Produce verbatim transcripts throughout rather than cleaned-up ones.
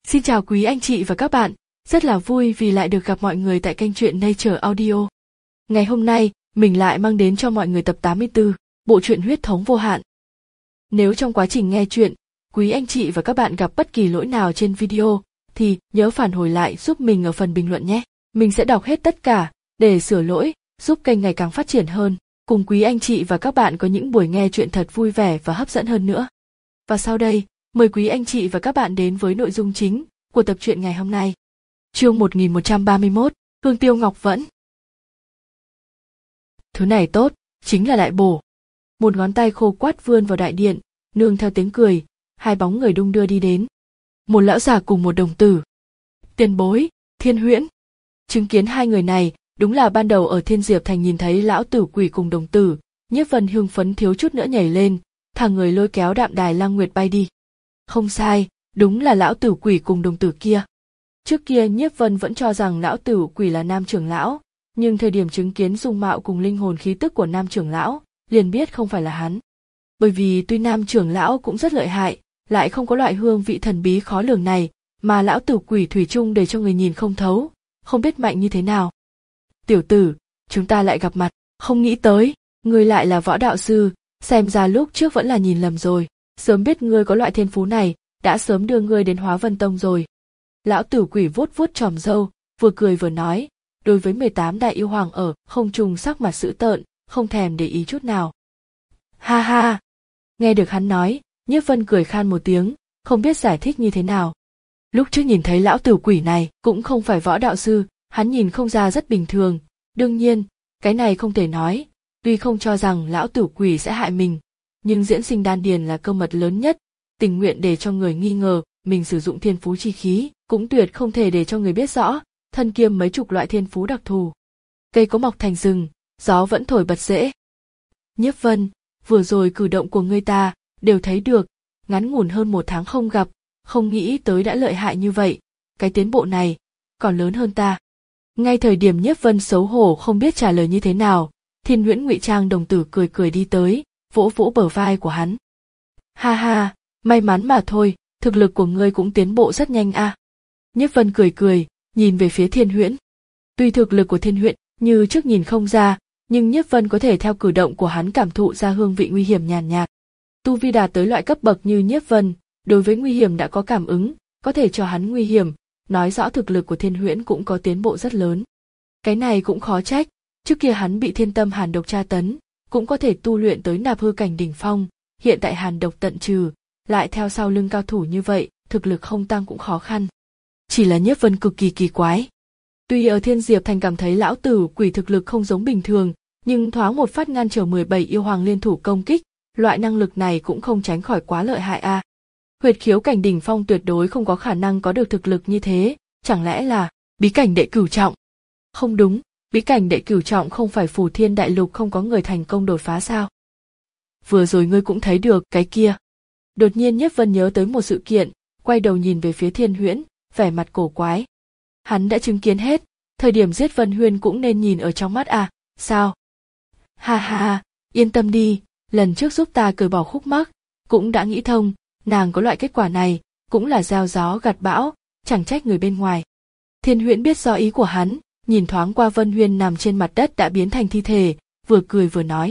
Xin chào quý anh chị và các bạn, rất là vui vì lại được gặp mọi người tại kênh truyện Nature Audio. Ngày hôm nay, mình lại mang đến cho mọi người tập tám mươi tư, bộ truyện Huyết thống vô hạn. Nếu trong quá trình nghe truyện, quý anh chị và các bạn gặp bất kỳ lỗi nào trên video, thì nhớ phản hồi lại giúp mình ở phần bình luận nhé. Mình sẽ đọc hết tất cả, để sửa lỗi, giúp kênh ngày càng phát triển hơn, cùng quý anh chị và các bạn có những buổi nghe truyện thật vui vẻ và hấp dẫn hơn nữa. Và sau đây, mời quý anh chị và các bạn đến với nội dung chính của tập truyện ngày hôm nay. Chương một nghìn một trăm ba mươi mốt, Hương Tiêu Ngọc Vẫn. Thứ này tốt, chính là đại bổ. Một ngón tay khô quắt vươn vào đại điện, nương theo tiếng cười, hai bóng người đung đưa đi đến. Một lão già cùng một đồng tử. Tiền bối, Thiên Huyễn. Chứng kiến hai người này, đúng là ban đầu ở Thiên Diệp Thành nhìn thấy lão tử quỷ cùng đồng tử, Nhiếp Vân hưng phấn thiếu chút nữa nhảy lên, thằng người lôi kéo Đạm Đài Lang Nguyệt bay đi. Không sai, đúng là lão tử quỷ cùng đồng tử kia. Trước kia Nhiếp Vân vẫn cho rằng lão tử quỷ là nam trưởng lão, nhưng thời điểm chứng kiến dung mạo cùng linh hồn khí tức của nam trưởng lão, liền biết không phải là hắn. Bởi vì tuy nam trưởng lão cũng rất lợi hại, lại không có loại hương vị thần bí khó lường này, mà lão tử quỷ thủy chung để cho người nhìn không thấu, không biết mạnh như thế nào. Tiểu tử, chúng ta lại gặp mặt, không nghĩ tới, ngươi lại là võ đạo sư, xem ra lúc trước vẫn là nhìn lầm rồi, sớm biết ngươi có loại thiên phú này, đã sớm đưa ngươi đến Hóa Vân Tông rồi. Lão tử quỷ vuốt vuốt tròm râu, vừa cười vừa nói, đối với mười tám đại yêu hoàng ở không trung sắc mặt dữ tợn, không thèm để ý chút nào. Ha ha! Nghe được hắn nói, Nhiếp Vân cười khan một tiếng, không biết giải thích như thế nào. Lúc trước nhìn thấy lão tử quỷ này cũng không phải võ đạo sư, hắn nhìn không ra rất bình thường, đương nhiên, cái này không thể nói, tuy không cho rằng lão tử quỷ sẽ hại mình, nhưng diễn sinh đan điền là cơ mật lớn nhất, tình nguyện để cho người nghi ngờ mình sử dụng thiên phú chi khí, cũng tuyệt không thể để cho người biết rõ, thân kiêm mấy chục loại thiên phú đặc thù. Cây có mọc thành rừng, gió vẫn thổi bật rễ. Nhiếp Vân, vừa rồi cử động của ngươi ta, đều thấy được, ngắn ngủn hơn một tháng không gặp, không nghĩ tới đã lợi hại như vậy, cái tiến bộ này, còn lớn hơn ta. Ngay thời điểm Nhiếp Vân xấu hổ không biết trả lời như thế nào, Thiên Huyễn ngụy trang đồng tử cười cười đi tới, vỗ vỗ bờ vai của hắn. Ha ha, may mắn mà thôi, thực lực của ngươi cũng tiến bộ rất nhanh a. À. Nhiếp Vân cười cười, nhìn về phía Thiên Huyễn. Tuy thực lực của Thiên Huyễn như trước nhìn không ra, nhưng Nhiếp Vân có thể theo cử động của hắn cảm thụ ra hương vị nguy hiểm nhàn nhạt. Tu vi đạt tới loại cấp bậc như Nhiếp Vân, đối với nguy hiểm đã có cảm ứng, có thể cho hắn nguy hiểm, nói rõ thực lực của Thiên Huyễn cũng có tiến bộ rất lớn. Cái này cũng khó trách, trước kia hắn bị thiên tâm hàn độc tra tấn, cũng có thể tu luyện tới nạp hư cảnh đỉnh phong, hiện tại hàn độc tận trừ, lại theo sau lưng cao thủ như vậy, thực lực không tăng cũng khó khăn. Chỉ là Nhiếp Vân cực kỳ kỳ quái. Tuy ở Thiên Diệp Thành cảm thấy lão tử quỷ thực lực không giống bình thường, nhưng thoáng một phát ngăn trở mười bảy yêu hoàng liên thủ công kích, loại năng lực này cũng không tránh khỏi quá lợi hại a. À. Huyệt khiếu cảnh đỉnh phong tuyệt đối không có khả năng có được thực lực như thế, chẳng lẽ là bí cảnh đệ cửu trọng? Không đúng, bí cảnh đệ cửu trọng không phải Phù Thiên đại lục không có người thành công đột phá sao? Vừa rồi ngươi cũng thấy được cái kia. Đột nhiên Nhiếp Vân nhớ tới một sự kiện, quay đầu nhìn về phía Thiên Huyễn, vẻ mặt cổ quái. Hắn đã chứng kiến hết, thời điểm giết Vân Huyên cũng nên nhìn ở trong mắt à, sao? Ha ha ha, yên tâm đi, lần trước giúp ta cởi bỏ khúc mắc, cũng đã nghĩ thông, nàng có loại kết quả này, cũng là gieo gió gặt bão, chẳng trách người bên ngoài. Thiên Huyễn biết rõ ý của hắn, nhìn thoáng qua Vân Huyên nằm trên mặt đất đã biến thành thi thể, vừa cười vừa nói.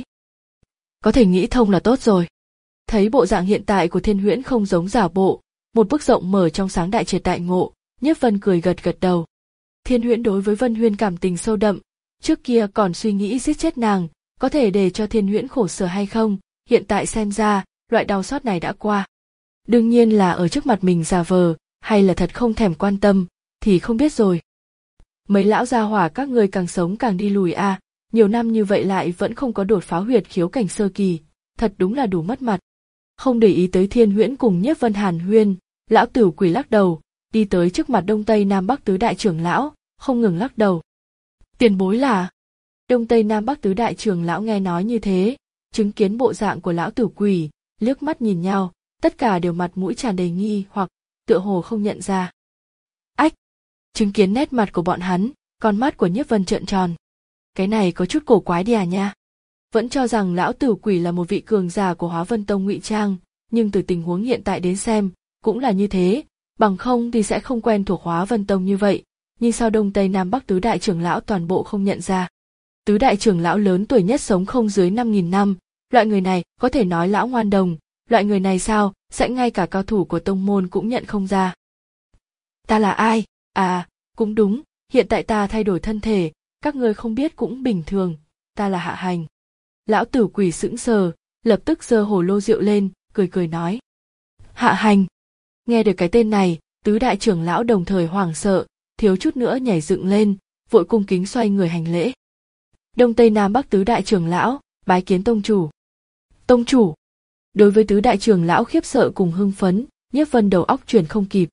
Có thể nghĩ thông là tốt rồi. Thấy bộ dạng hiện tại của Thiên Huyễn không giống giả bộ, một bức rộng mở trong sáng đại triệt đại ngộ, Nhiếp Vân cười gật gật đầu. Thiên Huyễn đối với Vân Huyên cảm tình sâu đậm, trước kia còn suy nghĩ giết chết nàng, có thể để cho Thiên Huyễn khổ sở hay không, hiện tại xem ra, loại đau xót này đã qua. Đương nhiên là ở trước mặt mình giả vờ, hay là thật không thèm quan tâm, thì không biết rồi. Mấy lão gia hỏa các người càng sống càng đi lùi a, à, nhiều năm như vậy lại vẫn không có đột phá huyệt khiếu cảnh sơ kỳ, thật đúng là đủ mất mặt. Không để ý tới Thiên Huyễn cùng Nhiếp Vân hàn huyên, lão tử quỷ lắc đầu, đi tới trước mặt Đông Tây Nam Bắc tứ đại trưởng lão, không ngừng lắc đầu. Tiền bối là? Đông Tây Nam Bắc tứ đại trưởng lão nghe nói như thế, chứng kiến bộ dạng của lão tử quỷ, liếc mắt nhìn nhau, tất cả đều mặt mũi tràn đầy nghi hoặc tựa hồ không nhận ra. Ách! Chứng kiến nét mặt của bọn hắn, con mắt của Nhiếp Vân trợn tròn. Cái này có chút cổ quái đi à nha. Vẫn cho rằng lão tử quỷ là một vị cường giả của Hóa Vân Tông ngụy trang, nhưng từ tình huống hiện tại đến xem, cũng là như thế, Bằng không thì sẽ không quen thuộc Hóa Vân Tông như vậy, nhưng sao Đông Tây Nam Bắc tứ đại trưởng lão toàn bộ không nhận ra. Tứ đại trưởng lão lớn tuổi nhất sống không dưới năm nghìn năm, loại người này có thể nói lão ngoan đồng, loại người này sao, sẽ ngay cả cao thủ của tông môn cũng nhận không ra. Ta là ai? À, cũng đúng, hiện tại ta thay đổi thân thể, các ngươi không biết cũng bình thường, ta là Hạ Hành. Lão Tử Quỷ sững sờ, lập tức giơ hồ lô rượu lên, cười cười nói. Hạ Hành. Nghe được cái tên này, tứ đại trưởng lão đồng thời hoảng sợ, thiếu chút nữa nhảy dựng lên, vội cung kính xoay người hành lễ. Đông Tây Nam Bắc tứ đại trưởng lão, bái kiến tông chủ. Tông chủ. Đối với tứ đại trưởng lão khiếp sợ cùng hưng phấn, Nhiếp Vân đầu óc chuyển không kịp.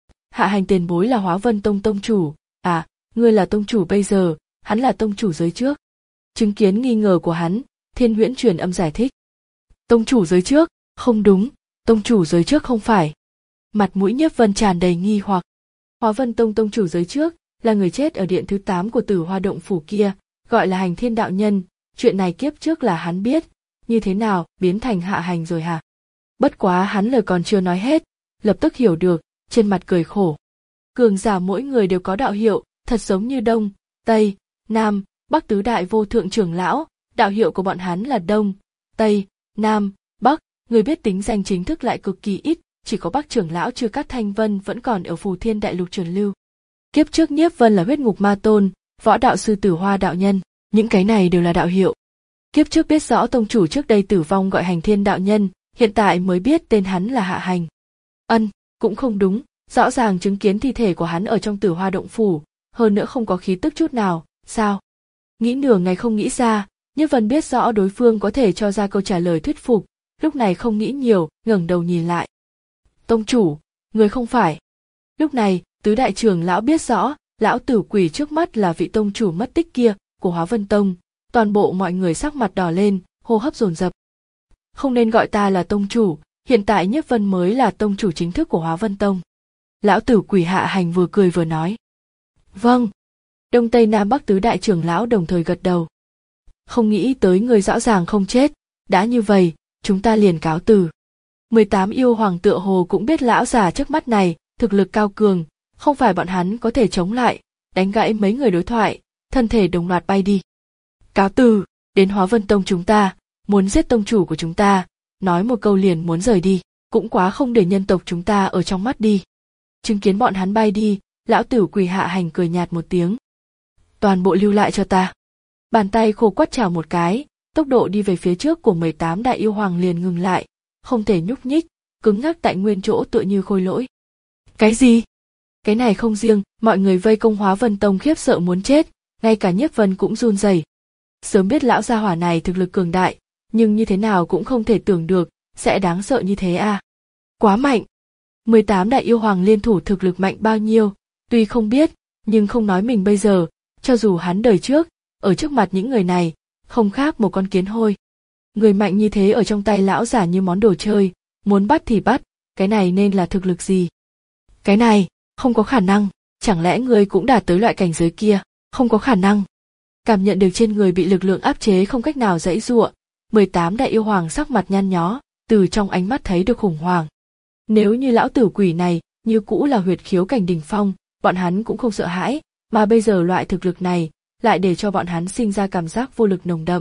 Hạ Hành tiền bối là Hóa Vân Tông tông chủ, à, ngươi là tông chủ bây giờ, hắn là tông chủ giới trước. Chứng kiến nghi ngờ của hắn, Thiên Huyễn truyền âm giải thích. Tông chủ giới trước, không đúng, tông chủ giới trước không phải. Mặt mũi Nhiếp Vân tràn đầy nghi hoặc. Hóa Vân Tông tông chủ giới trước là người chết ở điện thứ tám của Tử Hoa động phủ kia, gọi là Hành Thiên đạo nhân, chuyện này kiếp trước là hắn biết, như thế nào biến thành Hạ Hành rồi hả? Bất quá hắn lời còn chưa nói hết, lập tức hiểu được, trên mặt cười khổ. Cường giả mỗi người đều có đạo hiệu, thật giống như Đông, Tây, Nam, Bắc tứ đại vô thượng trưởng lão, đạo hiệu của bọn hắn là Đông, Tây, Nam, Bắc, người biết tính danh chính thức lại cực kỳ ít, chỉ có Bắc trưởng lão Chư Cát Thanh Vân vẫn còn ở Phù Thiên đại lục truyền lưu. Kiếp trước Nhiếp Vân là huyết ngục ma tôn, võ đạo sư Tử Hoa đạo nhân, những cái này đều là đạo hiệu. Kiếp trước biết rõ tông chủ trước đây tử vong gọi Hành Thiên đạo nhân, hiện tại mới biết tên hắn là Hạ Hành. Ân, cũng không đúng, rõ ràng chứng kiến thi thể của hắn ở trong Tử Hoa động phủ, hơn nữa không có khí tức chút nào, sao? Nghĩ nửa ngày không nghĩ ra, Nhiếp Vân biết rõ đối phương có thể cho ra câu trả lời thuyết phục, lúc này không nghĩ nhiều, ngẩng đầu nhìn lại. Tông chủ, người không phải. Lúc này, tứ đại trưởng lão biết rõ, lão tử quỷ trước mắt là vị tông chủ mất tích kia của Hóa Vân Tông, toàn bộ mọi người sắc mặt đỏ lên, hô hấp dồn dập. Không nên gọi ta là tông chủ, hiện tại Nhiếp Vân mới là tông chủ chính thức của Hóa Vân Tông. Lão tử quỷ Hạ Hành vừa cười vừa nói. Vâng. Đông Tây Nam Bắc tứ đại trưởng lão đồng thời gật đầu. Không nghĩ tới người rõ ràng không chết, đã như vậy, chúng ta liền cáo từ. mười tám yêu hoàng tựa hồ cũng biết lão già trước mắt này, thực lực cao cường, không phải bọn hắn có thể chống lại, đánh gãy mấy người đối thoại, thân thể đồng loạt bay đi. Cáo từ, đến Hóa Vân Tông chúng ta, muốn giết tông chủ của chúng ta, nói một câu liền muốn rời đi, cũng quá không để nhân tộc chúng ta ở trong mắt đi. Chứng kiến bọn hắn bay đi, lão tử quỷ Hạ Hành cười nhạt một tiếng. Toàn bộ lưu lại cho ta. Bàn tay khô quắt chảo một cái, tốc độ đi về phía trước của mười tám đại yêu hoàng liền ngừng lại, không thể nhúc nhích, cứng ngắc tại nguyên chỗ tựa như khôi lỗi. Cái gì? Cái này không riêng, mọi người vây công Hóa Vân Tông khiếp sợ muốn chết, ngay cả Nhiếp Vân cũng run rẩy. Sớm biết lão gia hỏa này thực lực cường đại, nhưng như thế nào cũng không thể tưởng được, sẽ đáng sợ như thế à. Quá mạnh. mười tám đại yêu hoàng liên thủ thực lực mạnh bao nhiêu, tuy không biết, nhưng không nói mình bây giờ, cho dù hắn đời trước, ở trước mặt những người này, không khác một con kiến hôi. Người mạnh như thế ở trong tay lão giả như món đồ chơi, muốn bắt thì bắt, cái này nên là thực lực gì? Cái này, không có khả năng, chẳng lẽ người cũng đạt tới loại cảnh giới kia, không có khả năng. Cảm nhận được trên người bị lực lượng áp chế không cách nào giãy giụa, mười tám đại yêu hoàng sắc mặt nhăn nhó, từ trong ánh mắt thấy được khủng hoảng. Nếu như lão tử quỷ này như cũ là huyệt khiếu cảnh đỉnh phong, bọn hắn cũng không sợ hãi, mà bây giờ loại thực lực này lại để cho bọn hắn sinh ra cảm giác vô lực nồng đậm.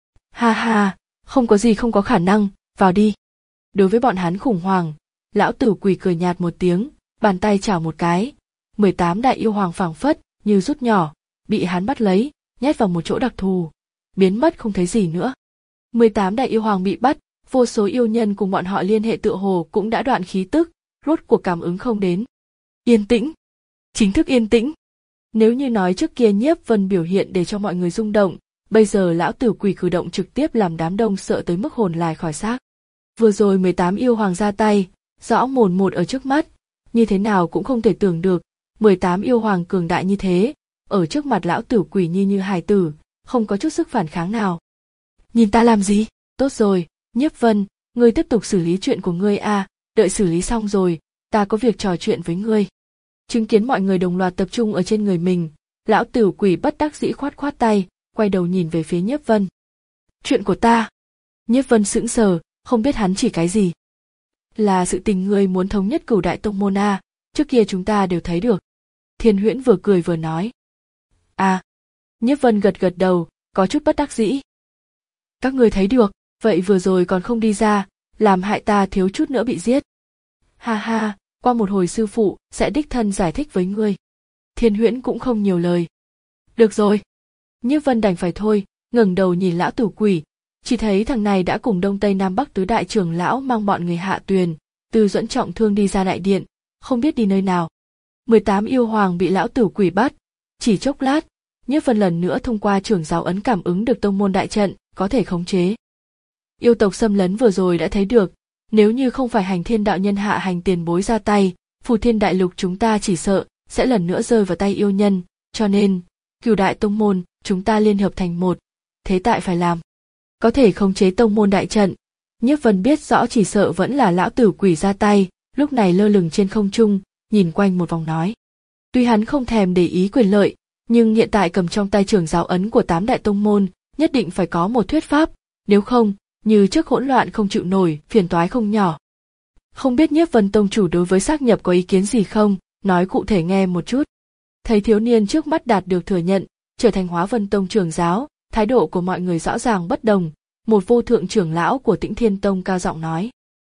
Ha ha, không có gì không có khả năng, vào đi. Đối với bọn hắn khủng hoảng, lão tử quỷ cười nhạt một tiếng, bàn tay chảo một cái, mười tám đại yêu hoàng phảng phất như rút nhỏ, bị hắn bắt lấy, nhét vào một chỗ đặc thù, biến mất không thấy gì nữa. mười tám đại yêu hoàng bị bắt, vô số yêu nhân cùng bọn họ liên hệ tựa hồ cũng đã đoạn khí tức, rốt cuộc cảm ứng không đến. Yên tĩnh, chính thức yên tĩnh. Nếu như nói trước kia Nhiếp Vân biểu hiện để cho mọi người rung động, bây giờ lão tử quỷ cử động trực tiếp làm đám đông sợ tới mức hồn lài khỏi xác. Vừa rồi mười tám yêu hoàng ra tay, rõ mồn một ở trước mắt, như thế nào cũng không thể tưởng được, mười tám yêu hoàng cường đại như thế, ở trước mặt lão tử quỷ như như hài tử, không có chút sức phản kháng nào. Nhìn ta làm gì? Tốt rồi, Nhiếp Vân, ngươi tiếp tục xử lý chuyện của ngươi a, à, đợi xử lý xong rồi, ta có việc trò chuyện với ngươi. Chứng kiến mọi người đồng loạt tập trung ở trên người mình, lão tử quỷ bất đắc dĩ khoát khoát tay, quay đầu nhìn về phía Nhiếp Vân. Chuyện của ta. Nhiếp Vân sững sờ, không biết hắn chỉ cái gì. Là sự tình ngươi muốn thống nhất Cửu đại tông môn a, trước kia chúng ta đều thấy được. Thiên Huyễn vừa cười vừa nói. À, Nhiếp Vân gật gật đầu, có chút bất đắc dĩ. Các ngươi thấy được, vậy vừa rồi còn không đi ra, làm hại ta thiếu chút nữa bị giết. Ha ha, qua một hồi sư phụ sẽ đích thân giải thích với ngươi. Thiên Huyễn cũng không nhiều lời. Được rồi. Nhiếp Vân đành phải thôi, ngẩng đầu nhìn lão tử quỷ, chỉ thấy thằng này đã cùng Đông Tây Nam Bắc tứ đại trưởng lão mang bọn người Hạ Tuyền, Từ Duẫn trọng thương đi ra đại điện, không biết đi nơi nào. mười tám yêu hoàng bị lão tử quỷ bắt, chỉ chốc lát, Nhiếp Vân lần nữa thông qua trưởng giáo ấn cảm ứng được tông môn đại trận, có thể khống chế. Yêu tộc xâm lấn vừa rồi đã thấy được, nếu như không phải Hành Thiên đạo nhân hạ hành tiền bối ra tay, Phù Thiên đại lục chúng ta chỉ sợ sẽ lần nữa rơi vào tay yêu nhân, cho nên, Cửu đại tông môn, chúng ta liên hợp thành một, thế tại phải làm. Có thể khống chế tông môn đại trận, Nhiếp Vân biết rõ chỉ sợ vẫn là lão tử quỷ ra tay, lúc này lơ lửng trên không trung, nhìn quanh một vòng nói. Tuy hắn không thèm để ý quyền lợi, nhưng hiện tại cầm trong tay trưởng giáo ấn của tám đại tông môn, nhất định phải có một thuyết pháp, nếu không, như trước hỗn loạn không chịu nổi, phiền toái không nhỏ. Không biết Nhiếp Vân tông chủ đối với xác nhập có ý kiến gì không, nói cụ thể nghe một chút. Thấy thiếu niên trước mắt đạt được thừa nhận, trở thành Hóa Vân tông trưởng giáo, thái độ của mọi người rõ ràng bất đồng, một vô thượng trưởng lão của Tĩnh Thiên tông cao giọng nói.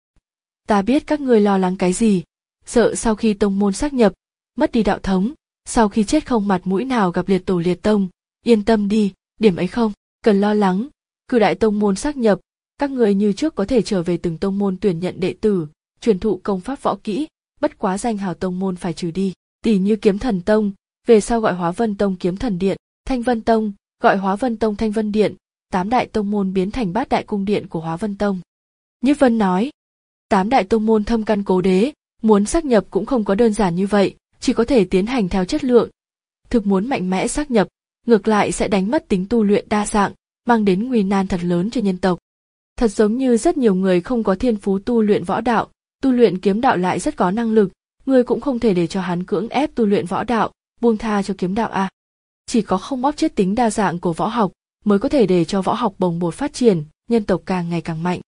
Ta biết các ngươi lo lắng cái gì, sợ sau khi tông môn xác nhập, mất đi đạo thống, sau khi chết không mặt mũi nào gặp liệt tổ liệt tông, yên tâm đi, điểm ấy không cần lo lắng. Cửu đại tông môn xác nhập, các ngươi như trước có thể trở về từng tông môn tuyển nhận đệ tử, truyền thụ công pháp võ kỹ, bất quá danh hào tông môn phải trừ đi, tỉ như Kiếm Thần tông, về sau gọi Hóa Vân tông Kiếm Thần điện, Thanh Vân tông, gọi Hóa Vân tông Thanh Vân điện, tám đại tông môn biến thành bát đại cung điện của Hóa Vân tông. Nhiếp Vân nói, tám đại tông môn thâm căn cố đế, muốn xác nhập cũng không có đơn giản như vậy, chỉ có thể tiến hành theo chất lượng. Thực muốn mạnh mẽ xác nhập, ngược lại sẽ đánh mất tính tu luyện đa dạng, mang đến nguy nan thật lớn cho nhân tộc. Thật giống như rất nhiều người không có thiên phú tu luyện võ đạo, tu luyện kiếm đạo lại rất có năng lực, người cũng không thể để cho hắn cưỡng ép tu luyện võ đạo, buông tha cho kiếm đạo à. Chỉ có không bóp chết tính đa dạng của võ học, mới có thể để cho võ học bồng bột phát triển, nhân tộc càng ngày càng mạnh.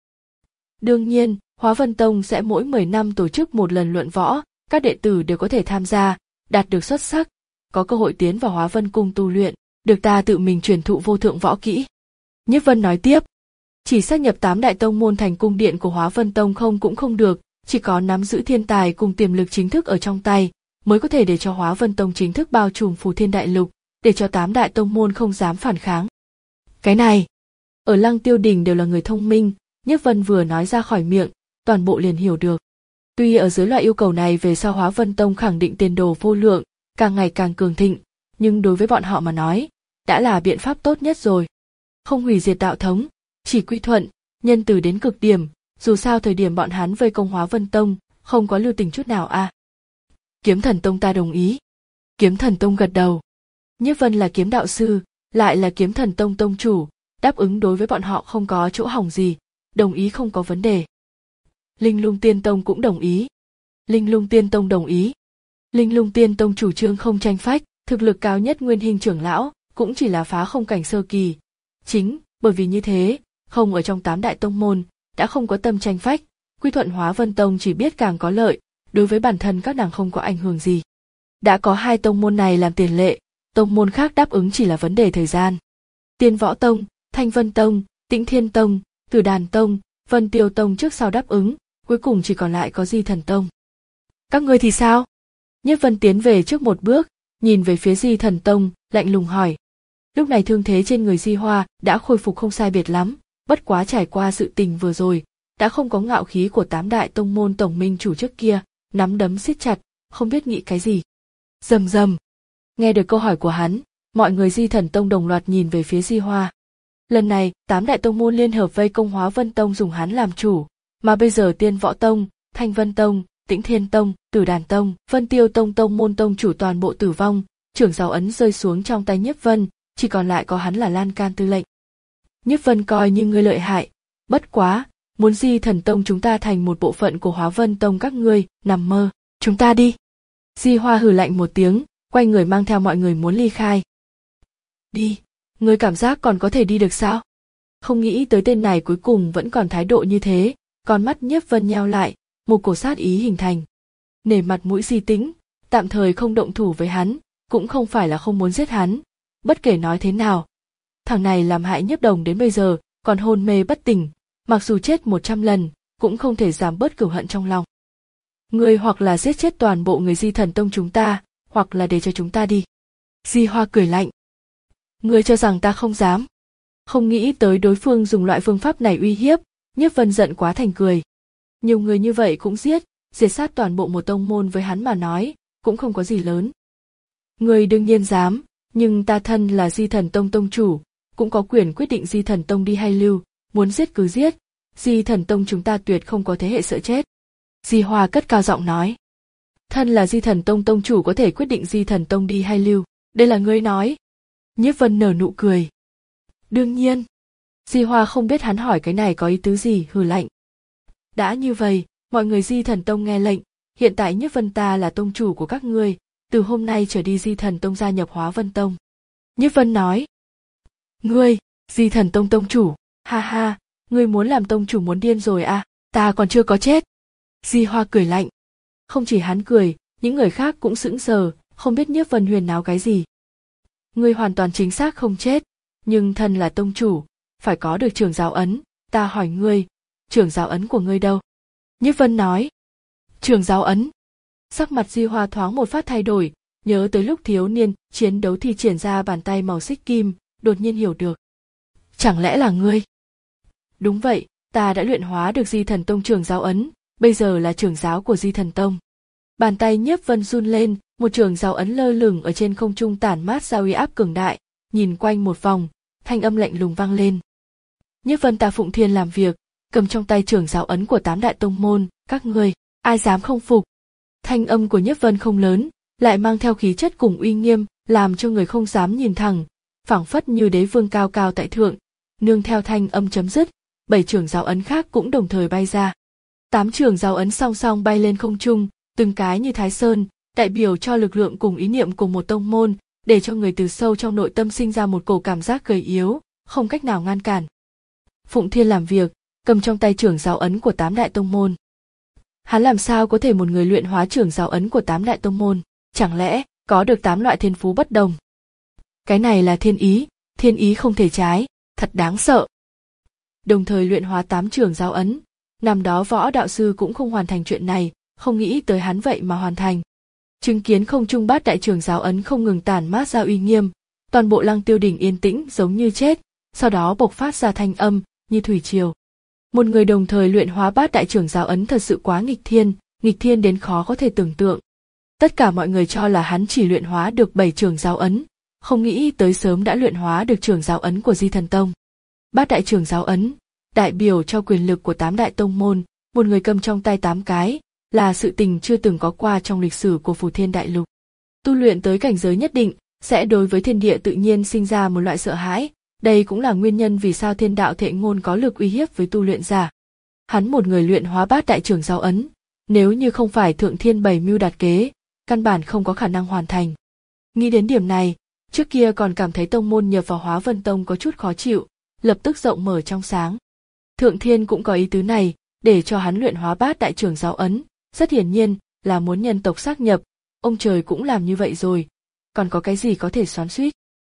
Đương nhiên, Hóa Vân tông sẽ mỗi mười năm tổ chức một lần luận võ, các đệ tử đều có thể tham gia, đạt được xuất sắc, có cơ hội tiến vào Hóa Vân cung tu luyện, được ta tự mình truyền thụ vô thượng võ kỹ. Nhiếp Vân nói tiếp, chỉ xác nhập tám đại tông môn thành cung điện của Hóa Vân tông không cũng không được, chỉ có nắm giữ thiên tài cùng tiềm lực chính thức ở trong tay, mới có thể để cho Hóa Vân tông chính thức bao trùm Phù Thiên đại lục, để cho tám đại tông môn không dám phản kháng. Cái này, ở Lăng Tiêu Đình đều là người thông minh, Nhiếp Vân vừa nói ra khỏi miệng, toàn bộ liền hiểu được. Tuy ở dưới loại yêu cầu này về sau Hóa Vân tông khẳng định tiền đồ vô lượng, càng ngày càng cường thịnh, nhưng đối với bọn họ mà nói, đã là biện pháp tốt nhất rồi. Không hủy diệt đạo thống, chỉ quy thuận, nhân từ đến cực điểm, dù sao thời điểm bọn hắn vây công Hóa Vân tông, không có lưu tình chút nào à. Kiếm Thần tông ta đồng ý. Kiếm Thần tông gật đầu. Nhiếp Vân là kiếm đạo sư, lại là Kiếm Thần tông tông chủ, đáp ứng đối với bọn họ không có chỗ hỏng gì, đồng ý không có vấn đề. Linh Lung Tiên tông cũng đồng ý. Linh Lung Tiên tông đồng ý. Linh Lung Tiên tông chủ trương không tranh phách, thực lực cao nhất Nguyên Hình trưởng lão cũng chỉ là phá không cảnh sơ kỳ. Chính bởi vì như thế, không ở trong tám đại tông môn, đã không có tâm tranh phách, quy thuận Hóa Vân tông chỉ biết càng có lợi, đối với bản thân các nàng không có ảnh hưởng gì. Đã có hai tông môn này làm tiền lệ, tông môn khác đáp ứng chỉ là vấn đề thời gian. Tiên Võ tông, Thanh Vân tông, Tĩnh Thiên tông, Tử Đàn tông, Vân Tiêu tông trước sau đáp ứng, cuối cùng chỉ còn lại có Di Thần tông. Các ngươi thì sao? Nhiếp Vân tiến về trước một bước, nhìn về phía Di Thần tông, lạnh lùng hỏi. Lúc này thương thế trên người Di Hoa đã khôi phục không sai biệt lắm, bất quá trải qua sự tình vừa rồi, đã không có ngạo khí của tám đại tông môn tổng minh chủ trước kia, nắm đấm siết chặt, không biết nghĩ cái gì. Rầm rầm. Nghe được câu hỏi của hắn, mọi người Di Thần tông đồng loạt nhìn về phía Di Hoa. Lần này, tám đại tông môn liên hợp vây công Hóa Vân tông dùng hắn làm chủ, mà bây giờ Tiên Võ tông, Thanh Vân tông, Tĩnh Thiên tông, Tử Đàn tông, Vân Tiêu tông tông môn tông chủ toàn bộ tử vong, trưởng giáo ấn rơi xuống trong tay Nhiếp Vân, chỉ còn lại có hắn là Lan Can tư lệnh. Nhiếp Vân coi như ngươi lợi hại, bất quá, muốn Di Thần tông chúng ta thành một bộ phận của Hóa Vân tông các ngươi, nằm mơ, chúng ta đi. Di Hoa hừ lạnh một tiếng, quay người mang theo mọi người muốn ly khai. Đi, ngươi cảm giác còn có thể đi được sao? Không nghĩ tới tên này cuối cùng vẫn còn thái độ như thế, con mắt Nhiếp Vân nheo lại, một cổ sát ý hình thành. Nể mặt mũi Di Tĩnh, tạm thời không động thủ với hắn, cũng không phải là không muốn giết hắn. Bất kể nói thế nào, thằng này làm hại Nhiếp Đồng đến bây giờ, còn hôn mê bất tỉnh, mặc dù chết một trăm lần, cũng không thể giảm bớt cừu hận trong lòng. Ngươi hoặc là giết chết toàn bộ người Di Thần Tông chúng ta, hoặc là để cho chúng ta đi. Di Hoa cười lạnh. Ngươi cho rằng ta không dám? Không nghĩ tới đối phương dùng loại phương pháp này uy hiếp, Nhiếp Vân giận quá thành cười. Nhiều người như vậy cũng giết, diệt sát toàn bộ một tông môn với hắn mà nói, cũng không có gì lớn. Ngươi đương nhiên dám, nhưng ta thân là Di Thần Tông tông chủ, cũng có quyền quyết định Di Thần Tông đi hay lưu, muốn giết cứ giết, Di Thần Tông chúng ta tuyệt không có thế hệ sợ chết. Di Hoa cất cao giọng nói. Thân là Di Thần Tông tông chủ có thể quyết định Di Thần Tông đi hay lưu, đây là ngươi nói. Nhiếp Vân nở nụ cười. Đương nhiên. Di Hoa không biết hắn hỏi cái này có ý tứ gì, hừ lạnh. Đã như vậy, mọi người Di Thần Tông nghe lệnh, hiện tại Nhiếp Vân ta là tông chủ của các ngươi, từ hôm nay trở đi Di Thần Tông gia nhập Hóa Vân Tông. Nhiếp Vân nói. Ngươi, Di Thần Tông tông chủ, ha ha, ngươi muốn làm tông chủ muốn điên rồi à, ta còn chưa có chết. Di Hoa cười lạnh. Không chỉ hắn cười, những người khác cũng sững sờ, không biết Nhiếp Vân huyền náo cái gì. Ngươi hoàn toàn chính xác không chết, nhưng thân là tông chủ, phải có được trưởng giáo ấn, ta hỏi ngươi, trưởng giáo ấn của ngươi đâu? Nhiếp Vân nói. Trưởng giáo ấn. Sắc mặt Di Hoa thoáng một phát thay đổi, nhớ tới lúc thiếu niên chiến đấu thi triển ra bàn tay màu xích kim, đột nhiên hiểu được. Chẳng lẽ là ngươi? Đúng vậy, ta đã luyện hóa được Di Thần Tông trưởng giáo ấn, bây giờ là trưởng giáo của Di Thần Tông. Bàn tay Nhiếp Vân run lên, một trưởng giáo ấn lơ lửng ở trên không trung tản mát ra uy áp cường đại, nhìn quanh một vòng, thanh âm lạnh lùng vang lên. Nhiếp Vân ta phụng thiên làm việc, cầm trong tay trưởng giáo ấn của tám đại tông môn, các ngươi, ai dám không phục? Thanh âm của Nhiếp Vân không lớn, lại mang theo khí chất cùng uy nghiêm, làm cho người không dám nhìn thẳng, phảng phất như đế vương cao cao tại thượng. Nương theo thanh âm chấm dứt, bảy trưởng giáo ấn khác cũng đồng thời bay ra. Tám trưởng giáo ấn song song bay lên không trung, từng cái như Thái Sơn, đại biểu cho lực lượng cùng ý niệm của một tông môn, để cho người từ sâu trong nội tâm sinh ra một cổ cảm giác gầy yếu, không cách nào ngăn cản. Phụng Thiên làm việc, cầm trong tay trưởng giáo ấn của tám đại tông môn. Hắn làm sao có thể một người luyện hóa trưởng giáo ấn của tám đại tông môn, chẳng lẽ có được tám loại thiên phú bất đồng? Cái này là thiên ý, thiên ý không thể trái, thật đáng sợ. Đồng thời luyện hóa tám trưởng giáo ấn, năm đó võ đạo sư cũng không hoàn thành chuyện này, không nghĩ tới hắn vậy mà hoàn thành. Chứng kiến không trung bát đại trưởng giáo ấn không ngừng tản mát ra uy nghiêm, toàn bộ Lăng Tiêu Đỉnh yên tĩnh giống như chết, sau đó bộc phát ra thanh âm như thủy triều. Một người đồng thời luyện hóa bát đại trưởng giáo ấn thật sự quá nghịch thiên, nghịch thiên đến khó có thể tưởng tượng. Tất cả mọi người cho là hắn chỉ luyện hóa được bảy trưởng giáo ấn, không nghĩ tới sớm đã luyện hóa được trưởng giáo ấn của Di Thần Tông. Bát đại trưởng giáo ấn, đại biểu cho quyền lực của tám đại tông môn, một người cầm trong tay tám cái, là sự tình chưa từng có qua trong lịch sử của Phù Thiên Đại Lục. Tu luyện tới cảnh giới nhất định, sẽ đối với thiên địa tự nhiên sinh ra một loại sợ hãi, đây cũng là nguyên nhân vì sao thiên đạo thệ ngôn có lực uy hiếp với tu luyện giả. Hắn một người luyện hóa bát đại trưởng giáo ấn, nếu như không phải thượng thiên bày mưu đạt kế, căn bản không có khả năng hoàn thành. Nghĩ đến điểm này, trước kia còn cảm thấy tông môn nhập vào Hóa Vân Tông có chút khó chịu, lập tức rộng mở trong sáng. Thượng thiên cũng có ý tứ này, để cho hắn luyện hóa bát đại trưởng giáo ấn, rất hiển nhiên là muốn nhân tộc xác nhập, ông trời cũng làm như vậy rồi, còn có cái gì có thể xoắn xuýt.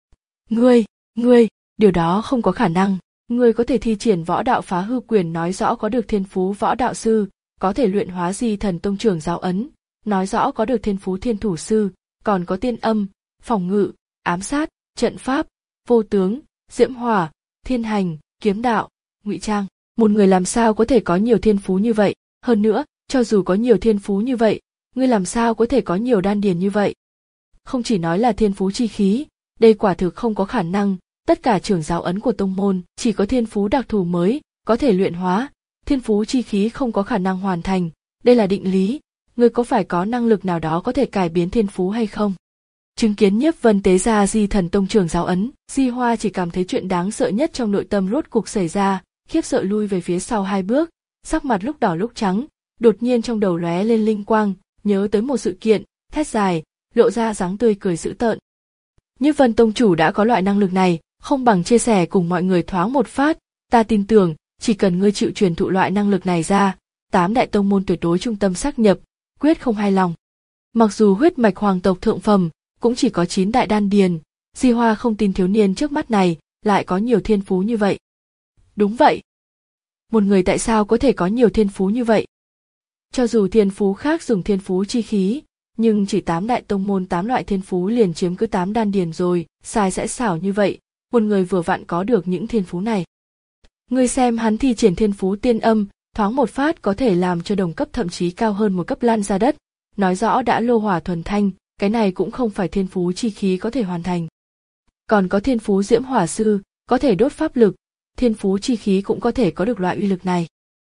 Ngươi, ngươi, điều đó không có khả năng, ngươi có thể thi triển võ đạo phá hư quyền nói rõ có được thiên phú võ đạo sư, có thể luyện hóa Di Thần Tông trưởng giáo ấn, nói rõ có được thiên phú thiên thủ sư, còn có tiên âm, phòng ngự, ám sát, trận pháp, vô tướng, diễm hỏa, thiên hành, kiếm đạo, ngụy trang. Một người làm sao có thể có nhiều thiên phú như vậy, hơn nữa, cho dù có nhiều thiên phú như vậy, ngươi làm sao có thể có nhiều đan điền như vậy? Không chỉ nói là thiên phú chi khí, đây quả thực không có khả năng, tất cả trưởng giáo ấn của tông môn chỉ có thiên phú đặc thù mới có thể luyện hóa, thiên phú chi khí không có khả năng hoàn thành, đây là định lý, ngươi có phải có năng lực nào đó có thể cải biến thiên phú hay không? Chứng kiến Nhiếp Vân tế ra Di Thần Tông trưởng giáo ấn, Di Hoa chỉ cảm thấy chuyện đáng sợ nhất trong nội tâm rốt cuộc xảy ra, khiếp sợ lui về phía sau hai bước, sắc mặt lúc đỏ lúc trắng, đột nhiên trong đầu lóe lên linh quang, nhớ tới một sự kiện, thét dài, lộ ra dáng tươi cười dữ tợn. Nhiếp Vân tông chủ đã có loại năng lực này, không bằng chia sẻ cùng mọi người thoáng một phát, ta tin tưởng, chỉ cần ngươi chịu truyền thụ loại năng lực này ra, tám đại tông môn tuyệt đối trung tâm xác nhập, quyết không hài lòng. Mặc dù huyết mạch hoàng tộc thượng phẩm cũng chỉ có chín đại đan điền, Di Hoa không tin thiếu niên trước mắt này lại có nhiều thiên phú như vậy. Đúng vậy. Một người tại sao có thể có nhiều thiên phú như vậy? Cho dù thiên phú khác dùng thiên phú chi khí, nhưng chỉ tám đại tông môn tám loại thiên phú liền chiếm cứ tám đan điền rồi, sai sẽ xảo như vậy, một người vừa vặn có được những thiên phú này. Ngươi xem hắn thi triển thiên phú tiên âm, thoáng một phát có thể làm cho đồng cấp thậm chí cao hơn một cấp lan ra đất, nói rõ đã lô hỏa thuần thanh, cái này cũng không phải thiên phú chi khí có thể hoàn thành. Còn có thiên phú diễm hỏa sư, có thể đốt pháp lực, thiên phú chi khí cũng có thể có được loại uy lực này.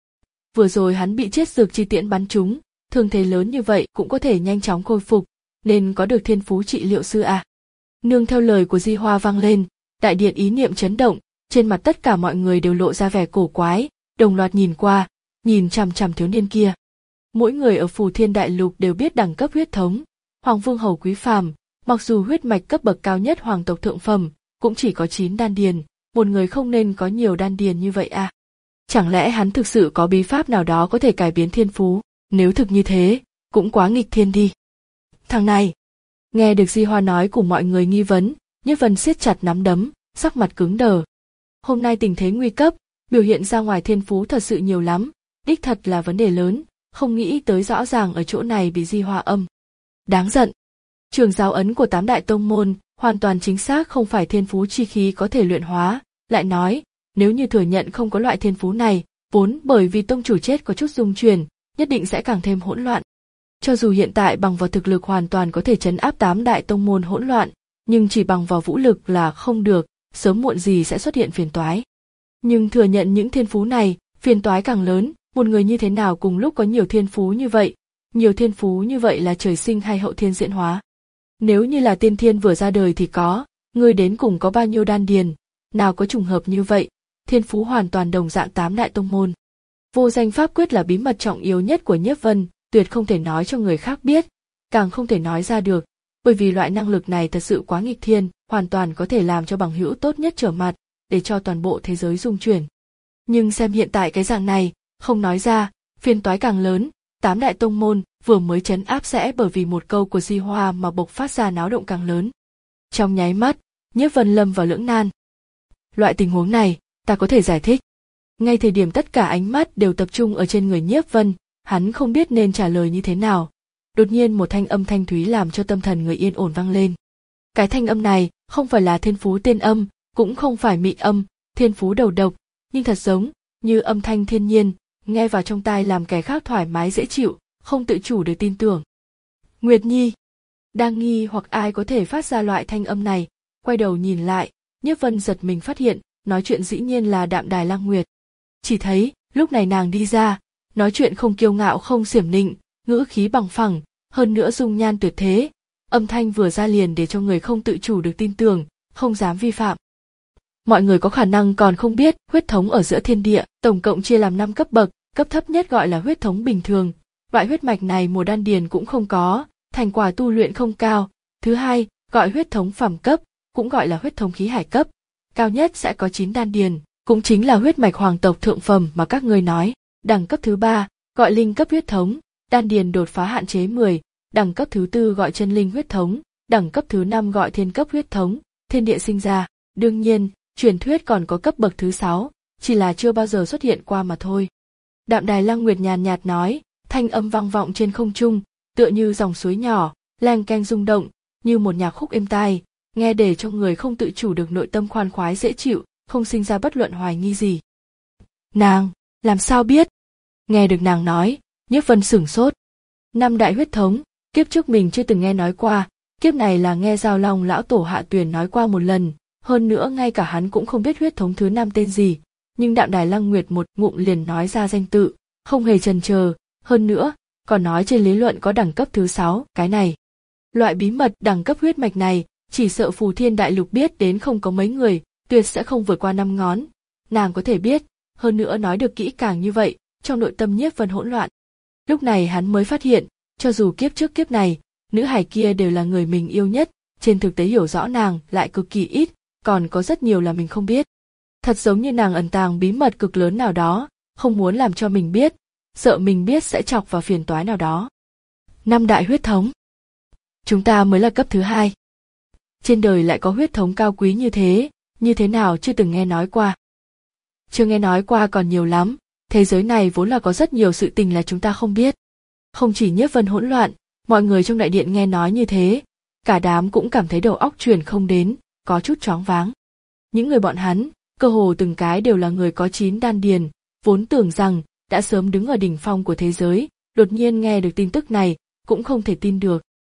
Vừa rồi hắn bị chết dược chi tiễn bắn trúng, thương thế lớn như vậy cũng có thể nhanh chóng khôi phục, nên có được thiên phú trị liệu sư à. Nương theo lời của Di Hoa vang lên, đại điện ý niệm chấn động, trên mặt tất cả mọi người đều lộ ra vẻ cổ quái, đồng loạt nhìn qua, nhìn chằm chằm thiếu niên kia. Mỗi người ở Phù Thiên Đại Lục đều biết đẳng cấp huyết thống, Hoàng Vương Hầu Quý Phàm, mặc dù huyết mạch cấp bậc cao nhất hoàng tộc thượng phẩm, cũng chỉ có chín đan điền, một người không nên có nhiều đan điền như vậy à. Chẳng lẽ hắn thực sự có bí pháp nào đó có thể cải biến thiên phú, nếu thực như thế, cũng quá nghịch thiên đi. Thằng này, nghe được Di Hoa nói cùng mọi người nghi vấn, Nhiếp Vân siết chặt nắm đấm, sắc mặt cứng đờ. Hôm nay tình thế nguy cấp, biểu hiện ra ngoài thiên phú thật sự nhiều lắm, đích thật là vấn đề lớn, không nghĩ tới rõ ràng ở chỗ này bị Di Hoa âm. Đáng giận. Trường giáo ấn của tám đại tông môn, hoàn toàn chính xác không phải thiên phú chi khí có thể luyện hóa, lại nói, nếu như thừa nhận không có loại thiên phú này, vốn bởi vì tông chủ chết có chút dung chuyển, nhất định sẽ càng thêm hỗn loạn. Cho dù hiện tại bằng vào thực lực hoàn toàn có thể trấn áp tám đại tông môn hỗn loạn, nhưng chỉ bằng vào vũ lực là không được, sớm muộn gì sẽ xuất hiện phiền toái. Nhưng thừa nhận những thiên phú này, phiền toái càng lớn, một người như thế nào cùng lúc có nhiều thiên phú như vậy, nhiều thiên phú như vậy là trời sinh hay hậu thiên diễn hóa. Nếu như là tiên thiên vừa ra đời thì có, người đến cùng có bao nhiêu đan điền, nào có trùng hợp như vậy, thiên phú hoàn toàn đồng dạng tám đại tông môn. Vô danh pháp quyết là bí mật trọng yếu nhất của Nhiếp Vân, tuyệt không thể nói cho người khác biết, càng không thể nói ra được, bởi vì loại năng lực này thật sự quá nghịch thiên, hoàn toàn có thể làm cho bằng hữu tốt nhất trở mặt, để cho toàn bộ thế giới rung chuyển. Nhưng xem hiện tại cái dạng này, không nói ra, phiền toái càng lớn, tám đại tông môn vừa mới trấn áp sẽ bởi vì một câu của Di Hoa mà bộc phát ra náo động càng lớn. Trong nháy mắt, Nhiếp Vân lâm vào lưỡng nan. Loại tình huống này, ta có thể giải thích. Ngay thời điểm tất cả ánh mắt đều tập trung ở trên người Nhiếp Vân, hắn không biết nên trả lời như thế nào. Đột nhiên một thanh âm thanh thúy làm cho tâm thần người yên ổn vang lên. Cái thanh âm này không phải là thiên phú tiên âm, cũng không phải mị âm, thiên phú đầu độc, nhưng thật giống như âm thanh thiên nhiên, nghe vào trong tai làm kẻ khác thoải mái dễ chịu, không tự chủ được tin tưởng. Nguyệt Nhi, đang nghi hoặc ai có thể phát ra loại thanh âm này, quay đầu nhìn lại, Nhiếp Vân giật mình phát hiện, nói chuyện dĩ nhiên là Đạm Đài Lăng Nguyệt. Chỉ thấy, lúc này nàng đi ra, nói chuyện không kiêu ngạo không xiểm nịnh, ngữ khí bằng phẳng, hơn nữa dung nhan tuyệt thế, âm thanh vừa ra liền để cho người không tự chủ được tin tưởng, không dám vi phạm. Mọi người có khả năng còn không biết, huyết thống ở giữa thiên địa, tổng cộng chia làm năm cấp bậc, cấp thấp nhất gọi là huyết thống bình thường, loại huyết mạch này mùa đan điền cũng không có, thành quả tu luyện không cao. Thứ hai, gọi huyết thống phẩm cấp, cũng gọi là huyết thống khí hải cấp, cao nhất sẽ có chín đan điền, cũng chính là huyết mạch hoàng tộc thượng phẩm mà các ngươi nói. Đẳng cấp thứ ba, gọi linh cấp huyết thống, đan điền đột phá hạn chế mười, đẳng cấp thứ tư gọi chân linh huyết thống, đẳng cấp thứ năm gọi thiên cấp huyết thống, thiên địa sinh ra. Đương nhiên, truyền thuyết còn có cấp bậc thứ sáu, chỉ là chưa bao giờ xuất hiện qua mà thôi. Đạm Đài Lăng Nguyệt nhàn nhạt nói, thanh âm vang vọng trên không trung, tựa như dòng suối nhỏ, leng keng rung động, như một nhạc khúc êm tai, nghe để cho người không tự chủ được nội tâm khoan khoái dễ chịu, không sinh ra bất luận hoài nghi gì. Nàng, làm sao biết? Nghe được nàng nói, Nhiếp Vân sửng sốt. Năm đại huyết thống, kiếp trước mình chưa từng nghe nói qua, kiếp này là nghe Giao Long lão tổ Hạ Tuyền nói qua một lần, hơn nữa ngay cả hắn cũng không biết huyết thống thứ năm tên gì, nhưng Đạm Đài Lăng Nguyệt một ngụm liền nói ra danh tự, không hề chần chờ, hơn nữa, còn nói trên lý luận có đẳng cấp thứ sáu, cái này. Loại bí mật đẳng cấp huyết mạch này, chỉ sợ Phù Thiên Đại Lục biết đến không có mấy người, tuyệt sẽ không vượt qua năm ngón. Nàng có thể biết, hơn nữa nói được kỹ càng như vậy, trong nội tâm Nhiếp Vân hỗn loạn. Lúc này hắn mới phát hiện, cho dù kiếp trước kiếp này, nữ hài kia đều là người mình yêu nhất, trên thực tế hiểu rõ nàng lại cực kỳ ít, còn có rất nhiều là mình không biết. Thật giống như nàng ẩn tàng bí mật cực lớn nào đó, không muốn làm cho mình biết, sợ mình biết sẽ chọc vào phiền toái nào đó. Năm đại huyết thống. Chúng ta mới là cấp thứ hai. Trên đời lại có huyết thống cao quý như thế, như thế nào chưa từng nghe nói qua. Chưa nghe nói qua còn nhiều lắm, thế giới này vốn là có rất nhiều sự tình là chúng ta không biết. Không chỉ Nhiếp Vân hỗn loạn, mọi người trong đại điện nghe nói như thế, cả đám cũng cảm thấy đầu óc chuyển không đến, có chút choáng váng. Những người bọn hắn, cơ hồ từng cái đều là người có chín đan điền, vốn tưởng rằng đã sớm đứng ở đỉnh phong của thế giới, đột nhiên nghe được tin tức này, cũng không thể tin được.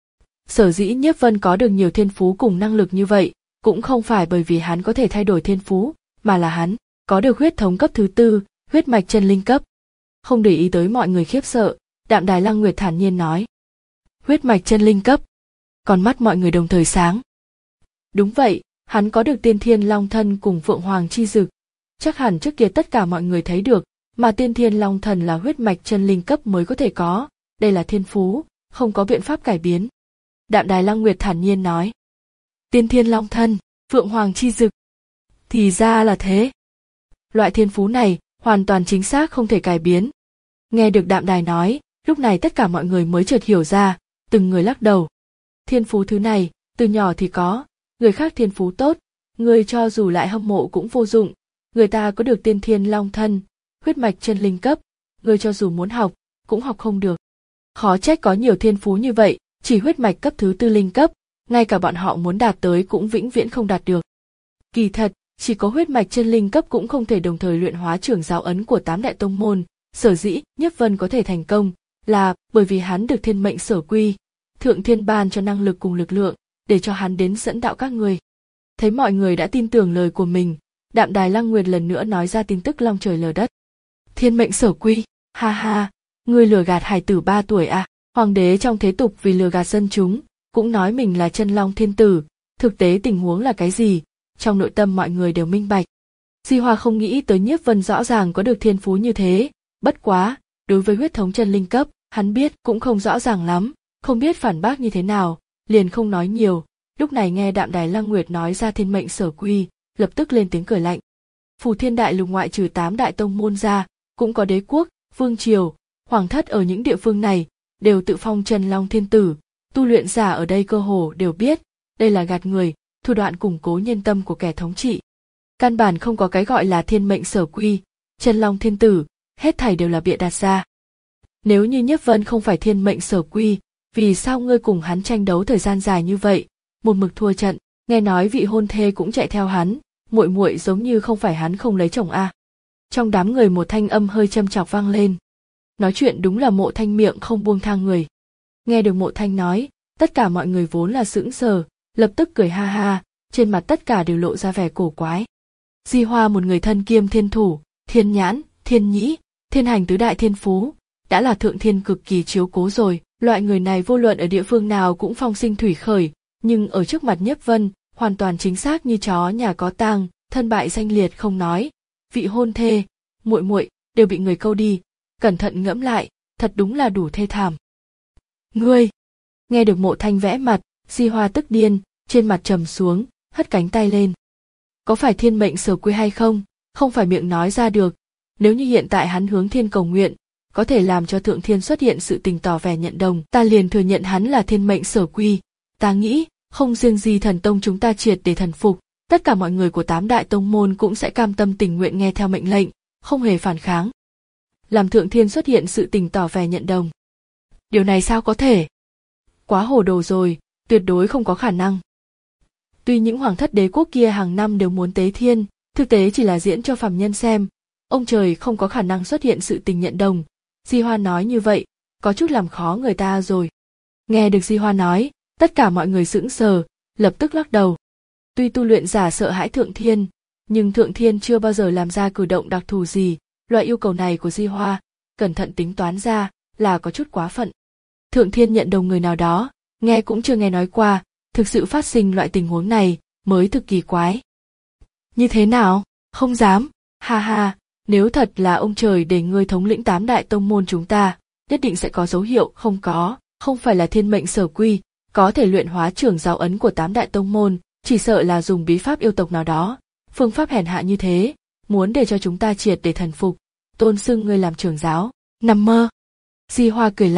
Sở dĩ Nhiếp Vân có được nhiều thiên phú cùng năng lực như vậy, cũng không phải bởi vì hắn có thể thay đổi thiên phú, mà là hắn có được huyết thống cấp thứ tư, huyết mạch chân linh cấp. Không để ý tới mọi người khiếp sợ, Đạm Đài Lăng Nguyệt thản nhiên nói. Huyết mạch chân linh cấp. Còn mắt mọi người đồng thời sáng. Đúng vậy, hắn có được tiên thiên long thân cùng phượng hoàng chi dực. Chắc hẳn trước kia tất cả mọi người thấy được, mà tiên thiên long thần là huyết mạch chân linh cấp mới có thể có, đây là thiên phú, không có biện pháp cải biến. Đạm Đài Lăng Nguyệt thản nhiên nói. Tiên thiên long thân, phượng hoàng chi dực. Thì ra là thế. Loại thiên phú này, hoàn toàn chính xác không thể cải biến. Nghe được Đạm Đài nói, lúc này tất cả mọi người mới chợt hiểu ra, từng người lắc đầu. Thiên phú thứ này, từ nhỏ thì có, người khác thiên phú tốt, người cho dù lại hâm mộ cũng vô dụng, người ta có được tiên thiên long thân, huyết mạch chân linh cấp, người cho dù muốn học, cũng học không được. Khó trách có nhiều thiên phú như vậy, chỉ huyết mạch cấp thứ tư linh cấp, ngay cả bọn họ muốn đạt tới cũng vĩnh viễn không đạt được. Kỳ thật, chỉ có huyết mạch chân linh cấp cũng không thể đồng thời luyện hóa trưởng giáo ấn của tám đại tông môn, sở dĩ Nhiếp Vân có thể thành công, là bởi vì hắn được thiên mệnh sở quy, thượng thiên ban cho năng lực cùng lực lượng, để cho hắn đến dẫn đạo các người. Thấy mọi người đã tin tưởng lời của mình, Đạm Đài Lăng Nguyệt lần nữa nói ra tin tức long trời lở đất. Thiên mệnh sở quy, ha ha, ngươi lừa gạt hài tử ba tuổi à? Hoàng đế trong thế tục vì lừa gạt dân chúng, cũng nói mình là chân long thiên tử, thực tế tình huống là cái gì, trong nội tâm mọi người đều minh bạch. Di Hoa không nghĩ tới Nhiếp Vân rõ ràng có được thiên phú như thế, bất quá, đối với huyết thống chân linh cấp, hắn biết cũng không rõ ràng lắm, không biết phản bác như thế nào, liền không nói nhiều. Lúc này nghe Đạm Đài Lăng Nguyệt nói ra thiên mệnh sở quy, lập tức lên tiếng cười lạnh. Phù Thiên Đại Lục ngoại trừ tám đại tông môn ra, cũng có đế quốc, vương triều, hoàng thất ở những địa phương này, đều tự phong chân long thiên tử, tu luyện giả ở đây cơ hồ đều biết, đây là gạt người, thủ đoạn củng cố nhân tâm của kẻ thống trị. Căn bản không có cái gọi là thiên mệnh sở quy, chân long thiên tử, hết thảy đều là bịa đặt ra. Nếu như Nhiếp Vân không phải thiên mệnh sở quy, vì sao ngươi cùng hắn tranh đấu thời gian dài như vậy, một mực thua trận, nghe nói vị hôn thê cũng chạy theo hắn, muội muội giống như không phải hắn không lấy chồng a. À. Trong đám người một thanh âm hơi châm chọc vang lên. Nói chuyện đúng là Mộ Thanh miệng không buông tha người. Nghe được Mộ Thanh nói, tất cả mọi người vốn là sững sờ, lập tức cười ha ha, trên mặt tất cả đều lộ ra vẻ cổ quái. Di Hoa một người thân kiêm thiên thủ, thiên nhãn, thiên nhĩ, thiên hành tứ đại thiên phú, đã là thượng thiên cực kỳ chiếu cố rồi, loại người này vô luận ở địa phương nào cũng phong sinh thủy khởi, nhưng ở trước mặt Nhiếp Vân, hoàn toàn chính xác như chó nhà có tang, thân bại danh liệt không nói, vị hôn thê, muội muội đều bị người câu đi, cẩn thận ngẫm lại, thật đúng là đủ thê thảm. Ngươi, nghe được Mộ Thanh vẽ mặt, Di Hoa tức điên, trên mặt trầm xuống, hất cánh tay lên. Có phải thiên mệnh sở quy hay không, không phải miệng nói ra được, nếu như hiện tại hắn hướng thiên cầu nguyện, có thể làm cho thượng thiên xuất hiện sự tình tỏ vẻ nhận đồng, ta liền thừa nhận hắn là thiên mệnh sở quy. Ta nghĩ, không riêng gì thần tông chúng ta triệt để thần phục, tất cả mọi người của tám đại tông môn cũng sẽ cam tâm tình nguyện nghe theo mệnh lệnh, không hề phản kháng. Làm thượng thiên xuất hiện sự tình tỏ vẻ nhận đồng. Điều này sao có thể? Quá hồ đồ rồi, tuyệt đối không có khả năng. Tuy những hoàng thất đế quốc kia hàng năm đều muốn tế thiên, thực tế chỉ là diễn cho phàm nhân xem, ông trời không có khả năng xuất hiện sự tình nhận đồng. Di Hoa nói như vậy, có chút làm khó người ta rồi. Nghe được Di Hoa nói, tất cả mọi người sững sờ, lập tức lắc đầu. Tuy tu luyện giả sợ hãi thượng thiên, nhưng thượng thiên chưa bao giờ làm ra cử động đặc thù gì, loại yêu cầu này của Di Hoa, cẩn thận tính toán ra, là có chút quá phận. Thượng thiên nhận đồng người nào đó, nghe cũng chưa nghe nói qua, thực sự phát sinh loại tình huống này, mới thực kỳ quái. Như thế nào? Không dám, ha ha, nếu thật là ông trời để ngươi thống lĩnh tám đại tông môn chúng ta, nhất định sẽ có dấu hiệu, không có, không phải là thiên mệnh sở quy, có thể luyện hóa trưởng giáo ấn của tám đại tông môn, chỉ sợ là dùng bí pháp yêu tộc nào đó, phương pháp hèn hạ như thế, muốn để cho chúng ta triệt để thần phục, tôn xưng ngươi làm trưởng giáo, nằm mơ. Di Hoa cười lạnh,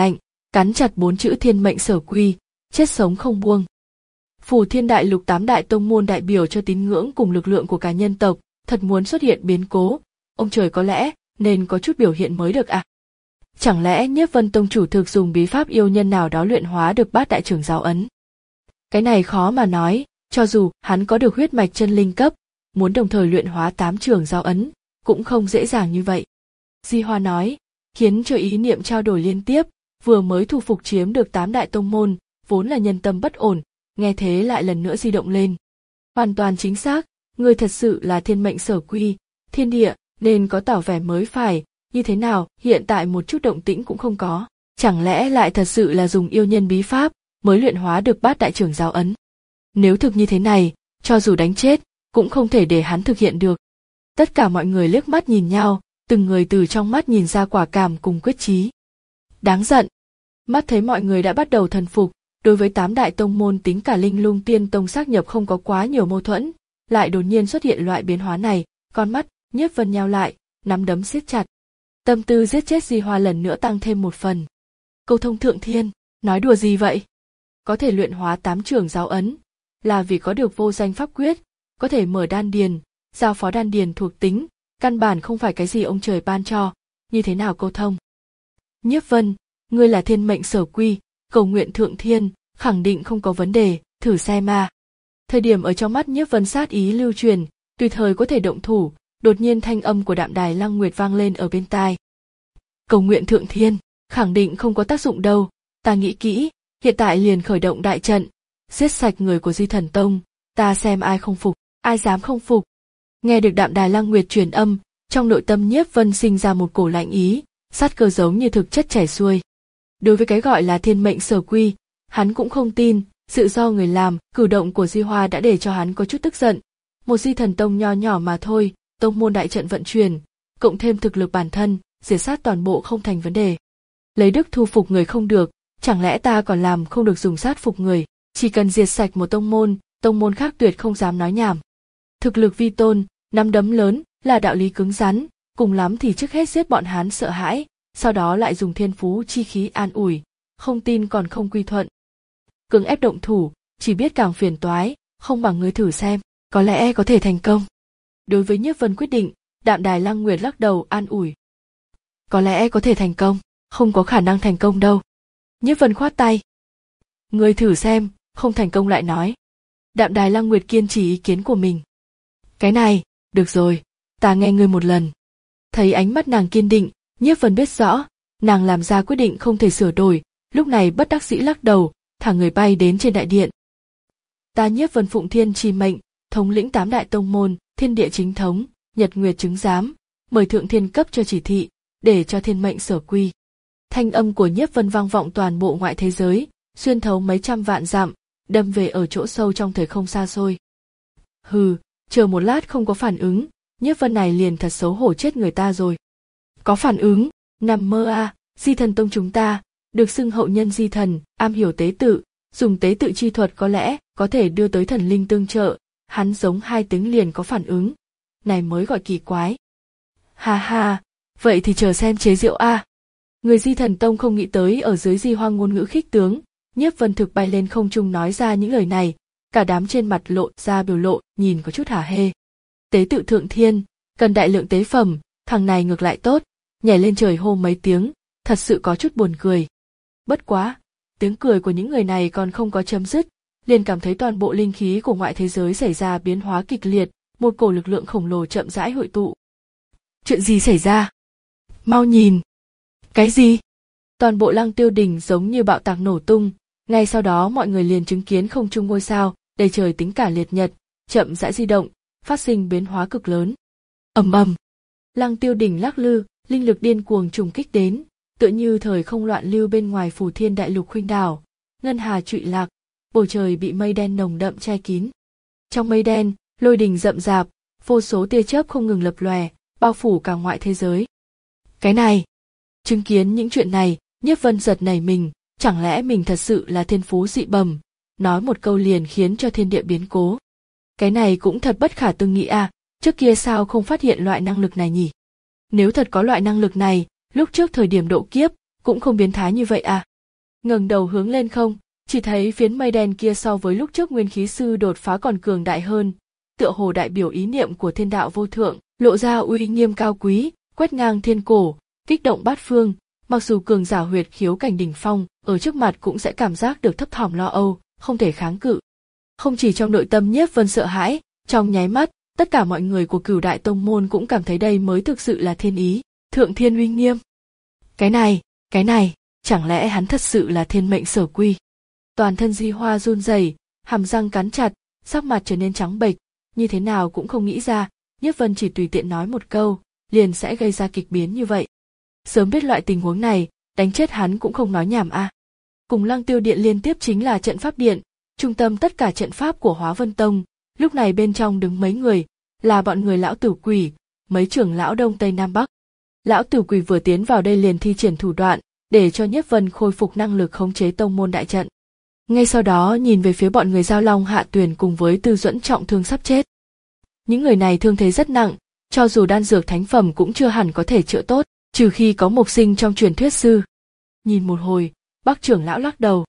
cắn chặt bốn chữ thiên mệnh sở quy, chết sống không buông. Phù Thiên Đại Lục tám đại tông môn đại biểu cho tín ngưỡng cùng lực lượng của cả nhân tộc, thật muốn xuất hiện biến cố, ông trời có lẽ nên có chút biểu hiện mới được à? Chẳng lẽ Nhiếp Vân tông chủ thực dùng bí pháp yêu nhân nào đó luyện hóa được bát đại trưởng giáo ấn? Cái này khó mà nói, cho dù hắn có được huyết mạch chân linh cấp, muốn đồng thời luyện hóa tám trưởng giáo ấn, cũng không dễ dàng như vậy. Di Hoa nói, khiến cho ý niệm trao đổi liên tiếp, vừa mới thu phục chiếm được tám đại tông môn, vốn là nhân tâm bất ổn, nghe thế lại lần nữa di động lên. Hoàn toàn chính xác, người thật sự là thiên mệnh sở quy, thiên địa, nên có tỏ vẻ mới phải, như thế nào, hiện tại một chút động tĩnh cũng không có. Chẳng lẽ lại thật sự là dùng yêu nhân bí pháp, mới luyện hóa được bát đại trưởng giáo ấn. Nếu thực như thế này, cho dù đánh chết, cũng không thể để hắn thực hiện được. Tất cả mọi người liếc mắt nhìn nhau, từng người từ trong mắt nhìn ra quả cảm cùng quyết chí. Đáng giận. Mắt thấy mọi người đã bắt đầu thần phục, đối với tám đại tông môn tính cả Linh Lung Tiên Tông xác nhập không có quá nhiều mâu thuẫn, lại đột nhiên xuất hiện loại biến hóa này, con mắt Nhiếp Vân nheo lại, nắm đấm siết chặt. Tâm tư giết chết Di Hoa lần nữa tăng thêm một phần. Câu thông thượng thiên, nói đùa gì vậy? Có thể luyện hóa tám trưởng giáo ấn, là vì có được vô danh pháp quyết, có thể mở đan điền, giao phó đan điền thuộc tính, căn bản không phải cái gì ông trời ban cho, như thế nào câu thông? Nhiếp Vân, ngươi là thiên mệnh sở quy, cầu nguyện thượng thiên, khẳng định không có vấn đề, thử xem mà. Thời điểm ở trong mắt Nhiếp Vân sát ý lưu truyền, tùy thời có thể động thủ, đột nhiên thanh âm của Đạm Đài Lăng Nguyệt vang lên ở bên tai. Cầu nguyện thượng thiên, khẳng định không có tác dụng đâu, ta nghĩ kỹ, hiện tại liền khởi động đại trận, giết sạch người của Di Thần Tông, ta xem ai không phục, ai dám không phục. Nghe được Đạm Đài Lăng Nguyệt truyền âm, trong nội tâm Nhiếp Vân sinh ra một cổ lạnh ý, sát cơ giống như thực chất chảy xuôi. Đối với cái gọi là thiên mệnh sở quy, hắn cũng không tin, sự do người làm, cử động của Di Hoa đã để cho hắn có chút tức giận. Một Di Thần Tông nho nhỏ mà thôi, tông môn đại trận vận chuyển, cộng thêm thực lực bản thân, diệt sát toàn bộ không thành vấn đề. Lấy đức thu phục người không được, chẳng lẽ ta còn làm không được dùng sát phục người, chỉ cần diệt sạch một tông môn, tông môn khác tuyệt không dám nói nhảm. Thực lực vi tôn, nắm đấm lớn, là đạo lý cứng rắn, cùng lắm thì trước hết giết bọn hắn sợ hãi, sau đó lại dùng thiên phú chi khí an ủi, không tin còn không quy thuận. Cưỡng ép động thủ, chỉ biết càng phiền toái, không bằng ngươi thử xem, có lẽ có thể thành công. Đối với Nhiếp Vân quyết định, Đạm Đài Lăng Nguyệt lắc đầu an ủi. Có lẽ có thể thành công, không có khả năng thành công đâu. Nhiếp Vân khoát tay. Ngươi thử xem, không thành công lại nói. Đạm Đài Lăng Nguyệt kiên trì ý kiến của mình. Cái này, được rồi, ta nghe ngươi một lần. Thấy ánh mắt nàng kiên định, Nhiếp Vân biết rõ, nàng làm ra quyết định không thể sửa đổi, lúc này bất đắc dĩ lắc đầu, thả người bay đến trên đại điện. Ta Nhiếp Vân phụng thiên chi mệnh, thống lĩnh tám đại tông môn, thiên địa chính thống, nhật nguyệt chứng giám, mời thượng thiên cấp cho chỉ thị, để cho thiên mệnh sở quy. Thanh âm của Nhiếp Vân vang vọng toàn bộ ngoại thế giới, xuyên thấu mấy trăm vạn dặm, đâm về ở chỗ sâu trong thời không xa xôi. Hừ, chờ một lát không có phản ứng, Nhiếp Vân này liền thật xấu hổ chết người ta rồi. Có phản ứng, nằm mơ à, Di Thần Tông chúng ta, được xưng hậu nhân Di Thần, am hiểu tế tự, dùng tế tự chi thuật có lẽ có thể đưa tới thần linh tương trợ, hắn giống hai tiếng liền có phản ứng, này mới gọi kỳ quái. Ha ha, vậy thì chờ xem chế diệu a. À. Người Di Thần Tông không nghĩ tới ở dưới Di Hoang ngôn ngữ khích tướng, Nhiếp Vân thực bay lên không trung nói ra những lời này, cả đám trên mặt lộ ra biểu lộ, nhìn có chút hả hê. Tế tự thượng thiên, cần đại lượng tế phẩm, thằng này ngược lại tốt, nhảy lên trời hô mấy tiếng, thật sự có chút buồn cười. Bất quá, tiếng cười của những người này còn không có chấm dứt, liền cảm thấy toàn bộ linh khí của ngoại thế giới xảy ra biến hóa kịch liệt, một cổ lực lượng khổng lồ chậm rãi hội tụ. Chuyện gì xảy ra? Mau nhìn! Cái gì? Toàn bộ Lăng Tiêu Đỉnh giống như bạo tạc nổ tung, ngay sau đó mọi người liền chứng kiến không trung ngôi sao, đầy trời tính cả liệt nhật, chậm rãi di động, phát sinh biến hóa cực lớn. Ầm ầm! Lăng Tiêu Đỉnh lắc lư, linh lực điên cuồng trùng kích đến, tựa như thời không loạn lưu bên ngoài Phù Thiên Đại Lục khuynh đảo, ngân hà trụy lạc, bầu trời bị mây đen nồng đậm che kín. Trong mây đen, lôi đình rậm rạp, vô số tia chớp không ngừng lập lòe, bao phủ cả ngoại thế giới. Cái này, chứng kiến những chuyện này, Nhiếp Vân giật nảy mình, chẳng lẽ mình thật sự là thiên phú dị bẩm, nói một câu liền khiến cho thiên địa biến cố. Cái này cũng thật bất khả tư nghị à, trước kia sao không phát hiện loại năng lực này nhỉ? Nếu thật có loại năng lực này, lúc trước thời điểm độ kiếp, cũng không biến thái như vậy à? ngẩng đầu hướng lên không, chỉ thấy phiến mây đen kia so với lúc trước nguyên khí sư đột phá còn cường đại hơn, tựa hồ đại biểu ý niệm của thiên đạo vô thượng, lộ ra uy nghiêm cao quý, quét ngang thiên cổ, kích động bát phương, mặc dù cường giả huyệt khiếu cảnh đỉnh phong, ở trước mặt cũng sẽ cảm giác được thấp thỏm lo âu, không thể kháng cự. Không chỉ trong nội tâm Nhiếp Vân sợ hãi, trong nháy mắt, tất cả mọi người của Cửu Đại Tông môn cũng cảm thấy đây mới thực sự là thiên ý, thượng thiên uy nghiêm. Cái này, cái này, chẳng lẽ hắn thật sự là thiên mệnh sở quy? Toàn thân Di Hoa run rẩy, hàm răng cắn chặt, sắc mặt trở nên trắng bệch, như thế nào cũng không nghĩ ra, Nhiếp Vân chỉ tùy tiện nói một câu, liền sẽ gây ra kịch biến như vậy. Sớm biết loại tình huống này, đánh chết hắn cũng không nói nhảm a. À. Cùng Lăng Tiêu Điện liên tiếp chính là trận pháp điện, trung tâm tất cả trận pháp của Hóa Vân Tông, lúc này bên trong đứng mấy người, là bọn người lão tử quỷ, mấy trưởng lão đông tây nam bắc. Lão tử quỷ vừa tiến vào đây liền thi triển thủ đoạn, để cho Nhiếp Vân khôi phục năng lực khống chế tông môn đại trận. Ngay sau đó nhìn về phía bọn người Giao Long Hạ Tuyền cùng với Tư Duẫn trọng thương sắp chết. Những người này thương thế rất nặng, cho dù đan dược thánh phẩm cũng chưa hẳn có thể chữa tốt, trừ khi có mộc sinh trong truyền thuyết sư. Nhìn một hồi, Bắc trưởng lão lắc đầu.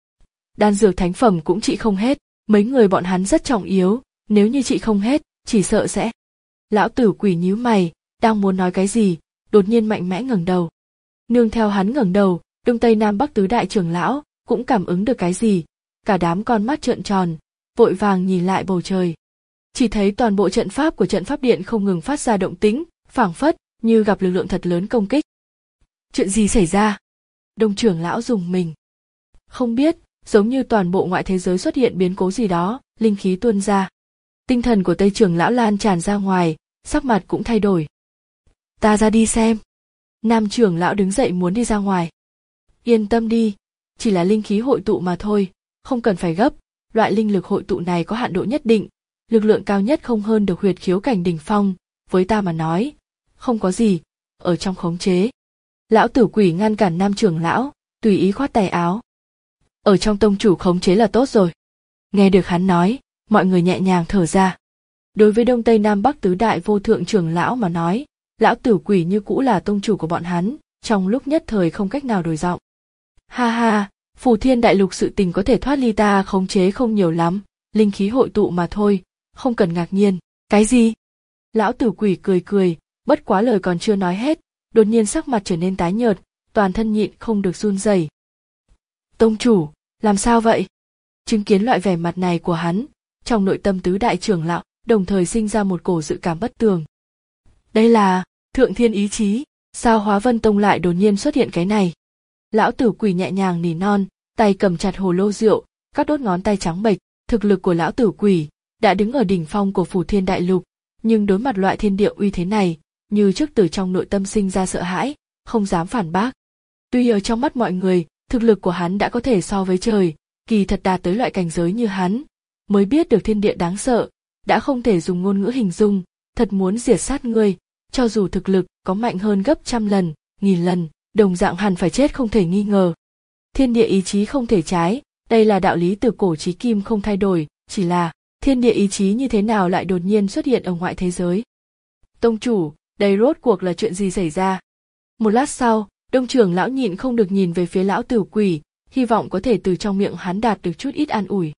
Đan dược thánh phẩm cũng trị không hết, mấy người bọn hắn rất trọng yếu, nếu như trị không hết, chỉ sợ sẽ. Lão tử quỷ nhíu mày, đang muốn nói cái gì, đột nhiên mạnh mẽ ngẩng đầu. Nương theo hắn ngẩng đầu, đông tây nam bắc tứ đại trưởng lão cũng cảm ứng được cái gì, cả đám con mắt trợn tròn, vội vàng nhìn lại bầu trời. Chỉ thấy toàn bộ trận pháp của trận pháp điện không ngừng phát ra động tĩnh, phảng phất như gặp lực lượng thật lớn công kích. Chuyện gì xảy ra? Đông trưởng lão rùng mình. Không biết, giống như toàn bộ ngoại thế giới xuất hiện biến cố gì đó, linh khí tuôn ra. Tinh thần của Tây trưởng lão lan tràn ra ngoài, sắc mặt cũng thay đổi. Ta ra đi xem. Nam trưởng lão đứng dậy muốn đi ra ngoài. Yên tâm đi, chỉ là linh khí hội tụ mà thôi, không cần phải gấp, loại linh lực hội tụ này có hạn độ nhất định, lực lượng cao nhất không hơn được huyệt khiếu cảnh đỉnh phong, với ta mà nói, không có gì, ở trong khống chế. Lão tử quỷ ngăn cản nam trưởng lão, tùy ý khoát tay áo. Ở trong tông chủ khống chế là tốt rồi. Nghe được hắn nói, mọi người nhẹ nhàng thở ra. Đối với đông tây nam bắc tứ đại vô thượng trưởng lão mà nói, lão tử quỷ như cũ là tông chủ của bọn hắn, trong lúc nhất thời không cách nào đổi giọng. Ha ha, Phù Thiên đại lục sự tình có thể thoát ly ta khống chế không nhiều lắm, linh khí hội tụ mà thôi, không cần ngạc nhiên. Cái gì? Lão tử quỷ cười cười, bất quá lời còn chưa nói hết, đột nhiên sắc mặt trở nên tái nhợt, toàn thân nhịn không được run rẩy. Tông chủ, làm sao vậy? Chứng kiến loại vẻ mặt này của hắn, trong nội tâm tứ đại trưởng lão đồng thời sinh ra một cổ dự cảm bất tường. Đây là thượng thiên ý chí, sao Hóa Vân Tông lại đột nhiên xuất hiện cái này? Lão tử quỷ nhẹ nhàng nỉ non, tay cầm chặt hồ lô rượu, các đốt ngón tay trắng bệch. Thực lực của lão tử quỷ đã đứng ở đỉnh phong của Phù Thiên đại lục, nhưng đối mặt loại thiên địa uy thế này, như trước từ trong nội tâm sinh ra sợ hãi, không dám phản bác. Tuy ở trong mắt mọi người, thực lực của hắn đã có thể so với trời, kỳ thật đạt tới loại cảnh giới như hắn, mới biết được thiên địa đáng sợ, đã không thể dùng ngôn ngữ hình dung, thật muốn diệt sát ngươi, cho dù thực lực có mạnh hơn gấp trăm lần, nghìn lần, đồng dạng hẳn phải chết không thể nghi ngờ. Thiên địa ý chí không thể trái, đây là đạo lý từ cổ chí kim không thay đổi, chỉ là thiên địa ý chí như thế nào lại đột nhiên xuất hiện ở ngoại thế giới. Tông chủ, đây rốt cuộc là chuyện gì xảy ra? Một lát sau, đông trưởng lão nhịn không được nhìn về phía lão tử quỷ, hy vọng có thể từ trong miệng hắn đạt được chút ít an ủi.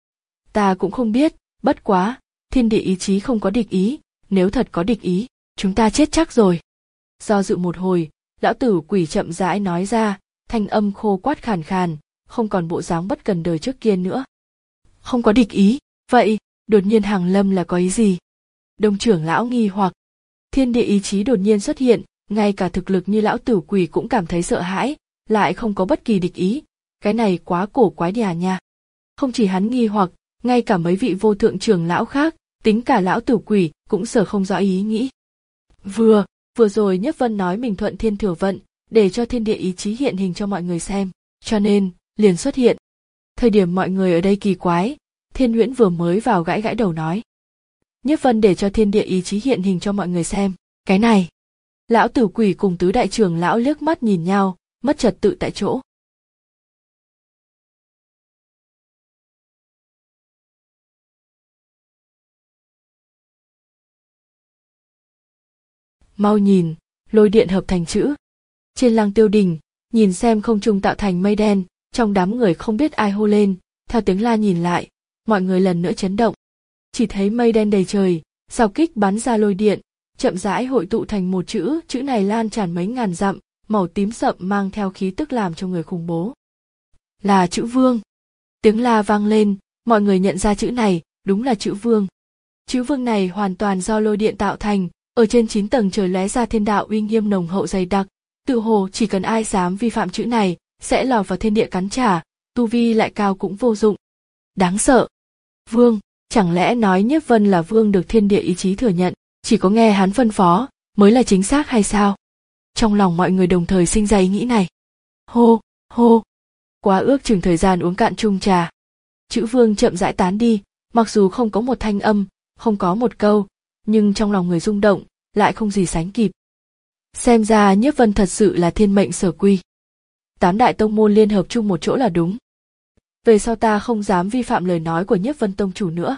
Ta cũng không biết, bất quá, thiên địa ý chí không có địch ý, nếu thật có địch ý, chúng ta chết chắc rồi. Do dự một hồi, lão tử quỷ chậm rãi nói ra, thanh âm khô quát khàn khàn, không còn bộ dáng bất cần đời trước kia nữa. Không có địch ý, vậy, đột nhiên Hàng Lâm là có ý gì? Đông trưởng lão nghi hoặc, thiên địa ý chí đột nhiên xuất hiện, ngay cả thực lực như lão tử quỷ cũng cảm thấy sợ hãi, lại không có bất kỳ địch ý, cái này quá cổ quái đi à nha. Không chỉ hắn nghi hoặc, ngay cả mấy vị vô thượng trưởng lão khác, tính cả lão tử quỷ cũng sở không rõ ý nghĩ. Vừa, vừa rồi Nhất Vân nói mình thuận thiên thừa vận, để cho thiên địa ý chí hiện hình cho mọi người xem, cho nên, liền xuất hiện. Thời điểm mọi người ở đây kỳ quái, Thiên Huyễn vừa mới vào gãi gãi đầu nói. Nhất Vân để cho thiên địa ý chí hiện hình cho mọi người xem, cái này. Lão tử quỷ cùng tứ đại trưởng lão liếc mắt nhìn nhau, mất trật tự tại chỗ. Mau nhìn, lôi điện hợp thành chữ. Trên lăng tiêu đỉnh, nhìn xem không trung tạo thành mây đen, Trong đám người không biết ai hô lên, theo tiếng la nhìn lại, mọi người lần nữa chấn động. Chỉ thấy mây đen đầy trời, sao kích bắn ra lôi điện, chậm rãi hội tụ thành một chữ, chữ này lan tràn mấy ngàn dặm, màu tím sậm mang theo khí tức làm cho người khủng bố. Là chữ Vương. Tiếng la vang lên, mọi người nhận ra chữ này, đúng là chữ Vương. Chữ Vương này hoàn toàn do lôi điện tạo thành, ở trên chín tầng trời lóe ra thiên đạo uy nghiêm nồng hậu dày đặc, tự hồ chỉ cần ai dám vi phạm chữ này, sẽ lọt vào thiên địa cắn trả, tu vi lại cao cũng vô dụng. Đáng sợ. Vương, chẳng lẽ nói Nhiếp Vân là vương được thiên địa ý chí thừa nhận, chỉ có nghe hắn phân phó mới là chính xác hay sao? Trong lòng mọi người đồng thời sinh ra ý nghĩ này. Hô, hô. Quá ước chừng thời gian uống cạn chung trà. Chữ Vương chậm rãi tán đi, mặc dù không có một thanh âm, không có một câu, nhưng trong lòng người rung động, lại không gì sánh kịp. Xem ra Nhiếp Vân thật sự là thiên mệnh sở quy. Tám đại tông môn liên hợp chung một chỗ là đúng. Về sau ta không dám vi phạm lời nói của Nhiếp Vân tông chủ nữa.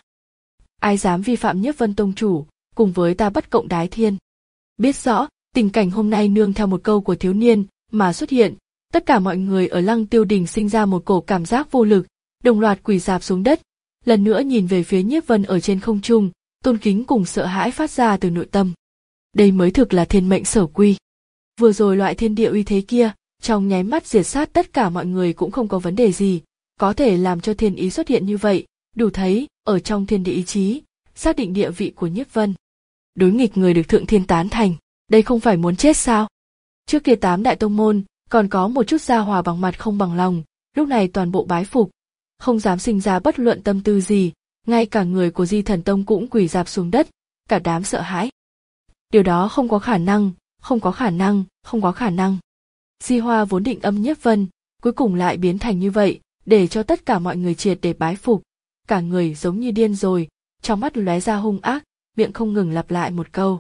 Ai dám vi phạm Nhiếp Vân tông chủ, cùng với ta bất cộng đái thiên. Biết rõ, tình cảnh hôm nay nương theo một câu của thiếu niên mà xuất hiện, tất cả mọi người ở Lăng Tiêu Đình sinh ra một cổ cảm giác vô lực, đồng loạt quỳ rạp xuống đất, lần nữa nhìn về phía Nhiếp Vân ở trên không trung, tôn kính cùng sợ hãi phát ra từ nội tâm. Đây mới thực là thiên mệnh sở quy. Vừa rồi loại thiên địa uy thế kia, trong nháy mắt diệt sát tất cả mọi người cũng không có vấn đề gì, có thể làm cho thiên ý xuất hiện như vậy, đủ thấy, ở trong thiên địa ý chí, xác định địa vị của Nhiếp Vân. Đối nghịch người được thượng thiên tán thành, đây không phải muốn chết sao? Trước kia tám đại tông môn, còn có một chút gia hòa bằng mặt không bằng lòng, lúc này toàn bộ bái phục, không dám sinh ra bất luận tâm tư gì, ngay cả người của Di Thần Tông cũng quỳ rạp xuống đất, cả đám sợ hãi. Điều đó không có khả năng, không có khả năng, không có khả năng. Di Hoa vốn định âm Nhiếp Vân, cuối cùng lại biến thành như vậy, để cho tất cả mọi người triệt để bái phục, cả người giống như điên rồi, trong mắt lóe ra hung ác, miệng không ngừng lặp lại một câu.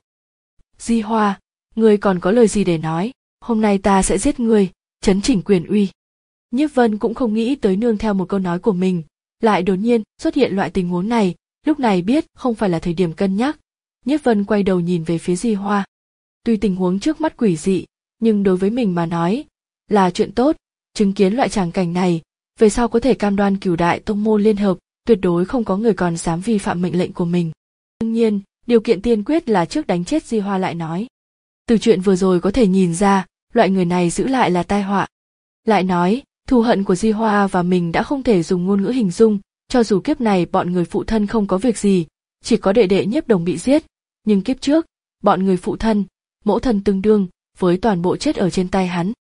Di Hoa, ngươi còn có lời gì để nói, hôm nay ta sẽ giết ngươi, chấn chỉnh quyền uy. Nhiếp Vân cũng không nghĩ tới nương theo một câu nói của mình, lại đột nhiên xuất hiện loại tình huống này, lúc này biết không phải là thời điểm cân nhắc. Nhiếp Vân quay đầu nhìn về phía Di Hoa. Tuy tình huống trước mắt quỷ dị, nhưng đối với mình mà nói, là chuyện tốt, chứng kiến loại tràng cảnh này, về sau có thể cam đoan cửu đại tông môn liên hợp, tuyệt đối không có người còn dám vi phạm mệnh lệnh của mình. Đương nhiên, điều kiện tiên quyết là trước đánh chết Di Hoa lại nói. Từ chuyện vừa rồi có thể nhìn ra, loại người này giữ lại là tai họa. Lại nói, thù hận của Di Hoa và mình đã không thể dùng ngôn ngữ hình dung, cho dù kiếp này bọn người phụ thân không có việc gì, chỉ có đệ đệ Nhiếp Đồng bị giết, nhưng kiếp trước, bọn người phụ thân, mẫu thân tương đương với toàn bộ chết ở trên tay hắn.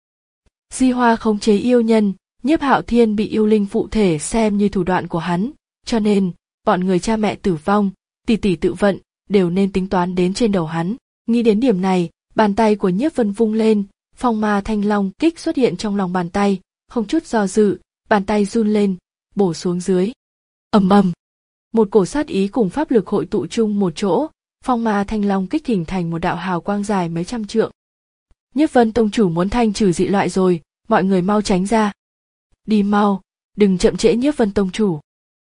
Di Hoa khống chế yêu nhân, Nhiếp Hạo Thiên bị yêu linh phụ thể xem như thủ đoạn của hắn, cho nên, bọn người cha mẹ tử vong, tỷ tỷ tự vận, đều nên tính toán đến trên đầu hắn. Nghĩ đến điểm này, bàn tay của Nhiếp Vân vung lên, phong ma thanh long kích xuất hiện trong lòng bàn tay, không chút do dự, bàn tay run lên, bổ xuống dưới. Ầm ầm, một cổ sát ý cùng pháp lực hội tụ chung một chỗ, phong ma thanh long kích hình thành một đạo hào quang dài mấy trăm trượng. Nhiếp Vân tông chủ muốn thanh trừ dị loại rồi, mọi người mau tránh ra. Đi mau, đừng chậm trễ Nhiếp Vân tông chủ.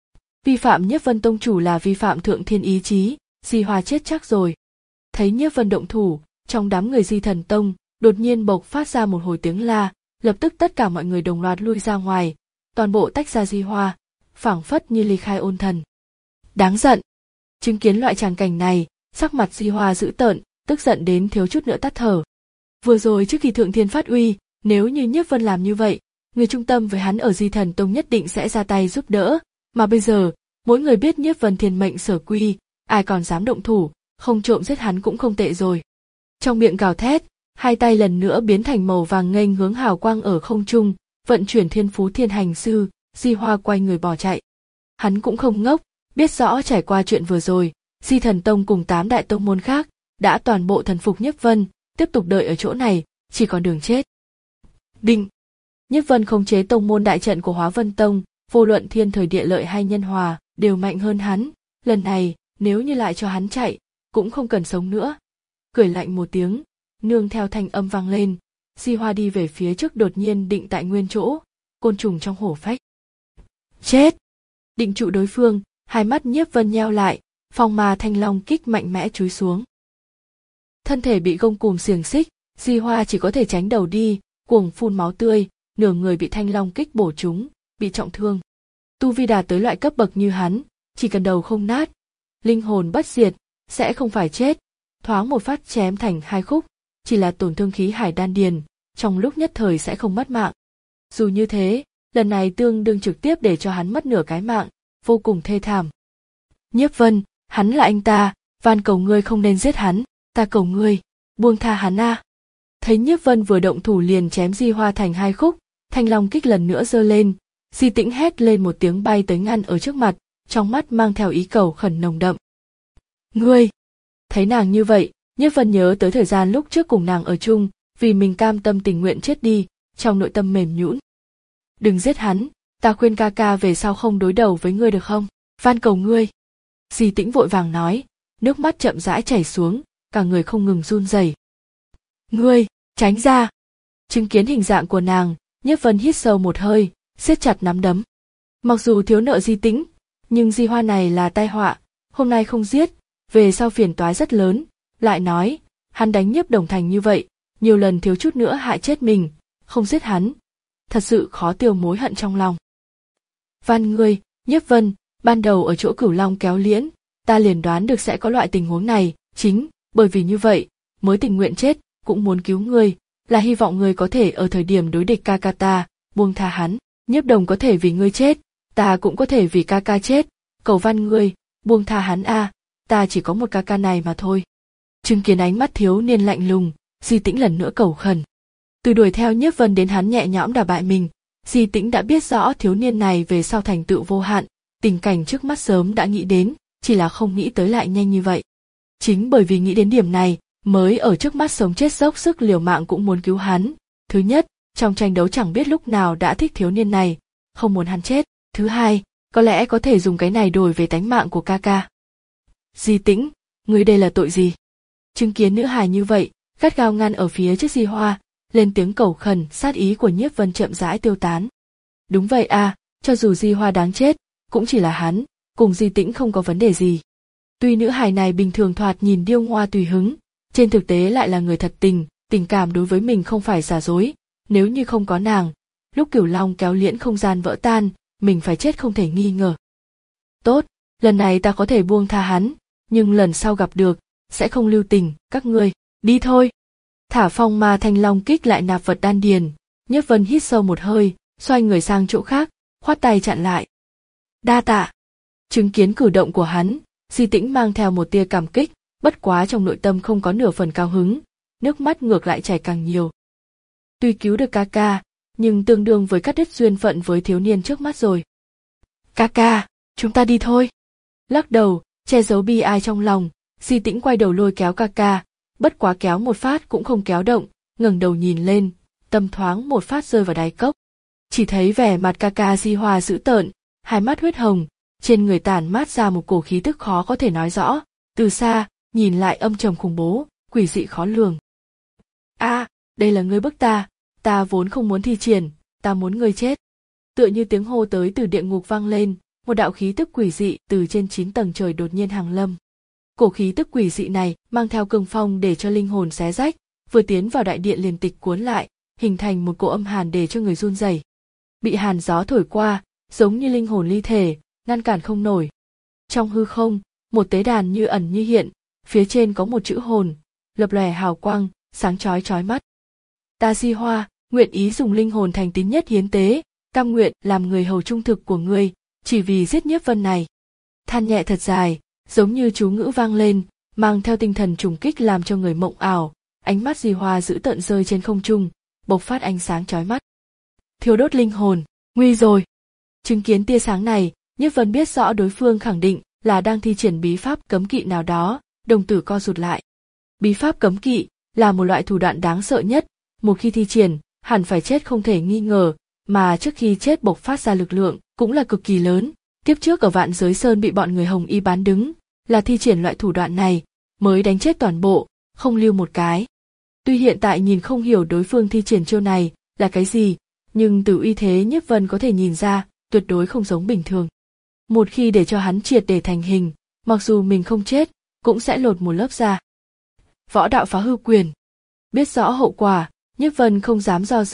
Vi phạm Nhiếp Vân tông chủ là vi phạm thượng thiên ý chí, Di Hoa chết chắc rồi. Thấy Nhiếp Vân động thủ, trong đám người Di Thần Tông, đột nhiên bộc phát ra một hồi tiếng la, lập tức tất cả mọi người đồng loạt lui ra ngoài, toàn bộ tách ra Di Hoa, phảng phất như ly khai ôn thần. Đáng giận. Chứng kiến loại tràng cảnh này, sắc mặt Di Hoa dữ tợn, tức giận đến thiếu chút nữa tắt thở. Vừa rồi trước khi thượng thiên phát uy, nếu như Nhiếp Vân làm như vậy, người trung tâm với hắn ở Di Thần Tông nhất định sẽ ra tay giúp đỡ, mà bây giờ, mỗi người biết Nhiếp Vân thiên mệnh sở quy, ai còn dám động thủ, không trộm giết hắn cũng không tệ rồi. Trong miệng gào thét, hai tay lần nữa biến thành màu vàng nghênh hướng hào quang ở không trung, vận chuyển thiên phú thiên hành sư, Di Hoa quay người bỏ chạy. Hắn cũng không ngốc, biết rõ trải qua chuyện vừa rồi, Di Thần Tông cùng tám đại tông môn khác đã toàn bộ thần phục Nhiếp Vân, tiếp tục đợi ở chỗ này, chỉ còn đường chết. Đinh. Nhiếp Vân khống chế tông môn đại trận của Hóa Vân Tông, vô luận thiên thời địa lợi hay nhân hòa, đều mạnh hơn hắn, lần này, nếu như lại cho hắn chạy, cũng không cần sống nữa. Cười lạnh một tiếng, nương theo thanh âm vang lên, Di Hoa đi về phía trước đột nhiên định tại nguyên chỗ, côn trùng trong hổ phách. Chết! Định trụ đối phương, hai mắt Nhiếp Vân nheo lại, phong ma thanh long kích mạnh mẽ chúi xuống. Thân thể bị gông cùm xiềng xích, Di Hoa chỉ có thể tránh đầu đi, cuồng phun máu tươi, nửa người bị thanh long kích bổ trúng, bị trọng thương. Tu vi đạt tới loại cấp bậc như hắn, chỉ cần đầu không nát, linh hồn bất diệt, sẽ không phải chết, thoáng một phát chém thành hai khúc, chỉ là tổn thương khí hải đan điền, trong lúc nhất thời sẽ không mất mạng. Dù như thế, lần này tương đương trực tiếp để cho hắn mất nửa cái mạng, vô cùng thê thảm. Nhiếp Vân, hắn là anh ta, van cầu ngươi không nên giết hắn, ta cầu ngươi, buông tha hắn a. Thấy Nhiếp Vân vừa động thủ liền chém Di Hoa thành hai khúc, thanh long kích lần nữa giơ lên, Di Tĩnh hét lên một tiếng bay tới ngăn ở trước mặt, trong mắt mang theo ý cầu khẩn nồng đậm. Ngươi! Thấy nàng như vậy, Nhiếp Vân nhớ tới thời gian lúc trước cùng nàng ở chung, vì mình cam tâm tình nguyện chết đi, trong nội tâm mềm nhũn. Đừng giết hắn, ta khuyên ca ca về sau không đối đầu với ngươi được không? Van cầu ngươi. Di Tĩnh vội vàng nói, nước mắt chậm rãi chảy xuống, cả người không ngừng run rẩy. Ngươi, tránh ra! Chứng kiến hình dạng của nàng, Nhiếp Vân hít sâu một hơi, siết chặt nắm đấm. Mặc dù thiếu nợ Di Tĩnh, nhưng Di Hoa này là tai họa, hôm nay không giết, về sau phiền toái rất lớn. Lại nói, hắn đánh Nhiếp Đồng Thành như vậy, nhiều lần thiếu chút nữa hại chết mình, không giết hắn, thật sự khó tiêu mối hận trong lòng. Van ngươi, Nhiếp Vân, ban đầu ở chỗ Cửu Long kéo liễn, ta liền đoán được sẽ có loại tình huống này, chính bởi vì như vậy, mới tình nguyện chết, cũng muốn cứu ngươi, là hy vọng ngươi có thể ở thời điểm đối địch ca ca ta, buông tha hắn. Nhiếp Đồng có thể vì ngươi chết, ta cũng có thể vì ca ca chết, cầu van ngươi, buông tha hắn a, ta chỉ có một ca ca này mà thôi. Chứng kiến ánh mắt thiếu niên lạnh lùng, Di Tĩnh lần nữa cầu khẩn. Từ đuổi theo Nhiếp Vân đến hắn nhẹ nhõm đả bại mình, Di Tĩnh đã biết rõ thiếu niên này về sau thành tựu vô hạn, tình cảnh trước mắt sớm đã nghĩ đến, chỉ là không nghĩ tới lại nhanh như vậy. Chính bởi vì nghĩ đến điểm này, mới ở trước mắt sống chết dốc sức liều mạng cũng muốn cứu hắn. Thứ nhất, trong tranh đấu chẳng biết lúc nào đã thích thiếu niên này, không muốn hắn chết. Thứ hai, có lẽ có thể dùng cái này đổi về tánh mạng của ca ca. Di Tĩnh, ngươi đây là tội gì? Chứng kiến nữ hài như vậy, gắt gao ngăn ở phía trước Di Hoa, lên tiếng cầu khẩn, sát ý của Nhiếp Vân chậm rãi tiêu tán. Đúng vậy à, cho dù Di Hoa đáng chết, cũng chỉ là hắn, cùng Di Tĩnh không có vấn đề gì. Tuy nữ hài này bình thường thoạt nhìn điêu ngoa tùy hứng, trên thực tế lại là người thật tình, tình cảm đối với mình không phải giả dối, nếu như không có nàng, lúc Cửu Long kéo liễn không gian vỡ tan, mình phải chết không thể nghi ngờ. Tốt, lần này ta có thể buông tha hắn, nhưng lần sau gặp được, sẽ không lưu tình, các ngươi, đi thôi. Thả phong ma thanh long kích lại nạp vật đan điền, Nhiếp Vân hít sâu một hơi, xoay người sang chỗ khác, khoát tay chặn lại. Đa tạ. Chứng kiến cử động của hắn, Di Tĩnh mang theo một tia cảm kích, bất quá trong nội tâm không có nửa phần cao hứng, nước mắt ngược lại chảy càng nhiều. Tuy cứu được ca ca, nhưng tương đương với cắt đứt duyên phận với thiếu niên trước mắt rồi. Ca ca, chúng ta đi thôi. Lắc đầu, che giấu bi ai trong lòng, Di Tĩnh quay đầu lôi kéo ca ca, bất quá kéo một phát cũng không kéo động, ngẩng đầu nhìn lên, tâm thoáng một phát rơi vào đáy cốc. Chỉ thấy vẻ mặt ca ca Di Hoa dữ tợn, hai mắt huyết hồng, trên người tản mát ra một cổ khí tức khó có thể nói rõ, từ xa, nhìn lại âm trầm khủng bố, quỷ dị khó lường. A, à, đây là ngươi bức ta, ta vốn không muốn thi triển, ta muốn ngươi chết. Tựa như tiếng hô tới từ địa ngục vang lên, một đạo khí tức quỷ dị từ trên chín tầng trời đột nhiên hàng lâm. Cổ khí tức quỷ dị này mang theo cương phong để cho linh hồn xé rách, vừa tiến vào đại điện liền tịch cuốn lại, hình thành một cỗ âm hàn để cho người run rẩy. Bị hàn gió thổi qua, giống như linh hồn ly thể, ngăn cản không nổi. Trong hư không, một tế đàn như ẩn như hiện, phía trên có một chữ hồn, lập lòe hào quang, sáng chói chói mắt. Ta Di Hoa, nguyện ý dùng linh hồn thành tín nhất hiến tế, cam nguyện làm người hầu trung thực của ngươi, chỉ vì giết Nhiếp Vân này. Than nhẹ thật dài, giống như chú ngữ vang lên, mang theo tinh thần trùng kích làm cho người mộng ảo, ánh mắt Di Hoa dữ tợn rơi trên không trung, bộc phát ánh sáng chói mắt. Thiêu đốt linh hồn, nguy rồi. Chứng kiến tia sáng này, Nhiếp Vân biết rõ đối phương khẳng định là đang thi triển bí pháp cấm kỵ nào đó, đồng tử co rụt lại. Bí pháp cấm kỵ là một loại thủ đoạn đáng sợ nhất, một khi thi triển, hẳn phải chết không thể nghi ngờ, mà trước khi chết bộc phát ra lực lượng cũng là cực kỳ lớn. Tiếp trước ở Vạn Giới Sơn bị bọn người Hồng Y bán đứng, là thi triển loại thủ đoạn này, mới đánh chết toàn bộ, không lưu một cái. Tuy hiện tại nhìn không hiểu đối phương thi triển chiêu này là cái gì, nhưng từ uy thế Nhiếp Vân có thể nhìn ra, tuyệt đối không giống bình thường. Một khi để cho hắn triệt để thành hình, mặc dù mình không chết, cũng sẽ lột một lớp da. Võ đạo phá hư quyền. Biết rõ hậu quả, Nhiếp Vân không dám do dự,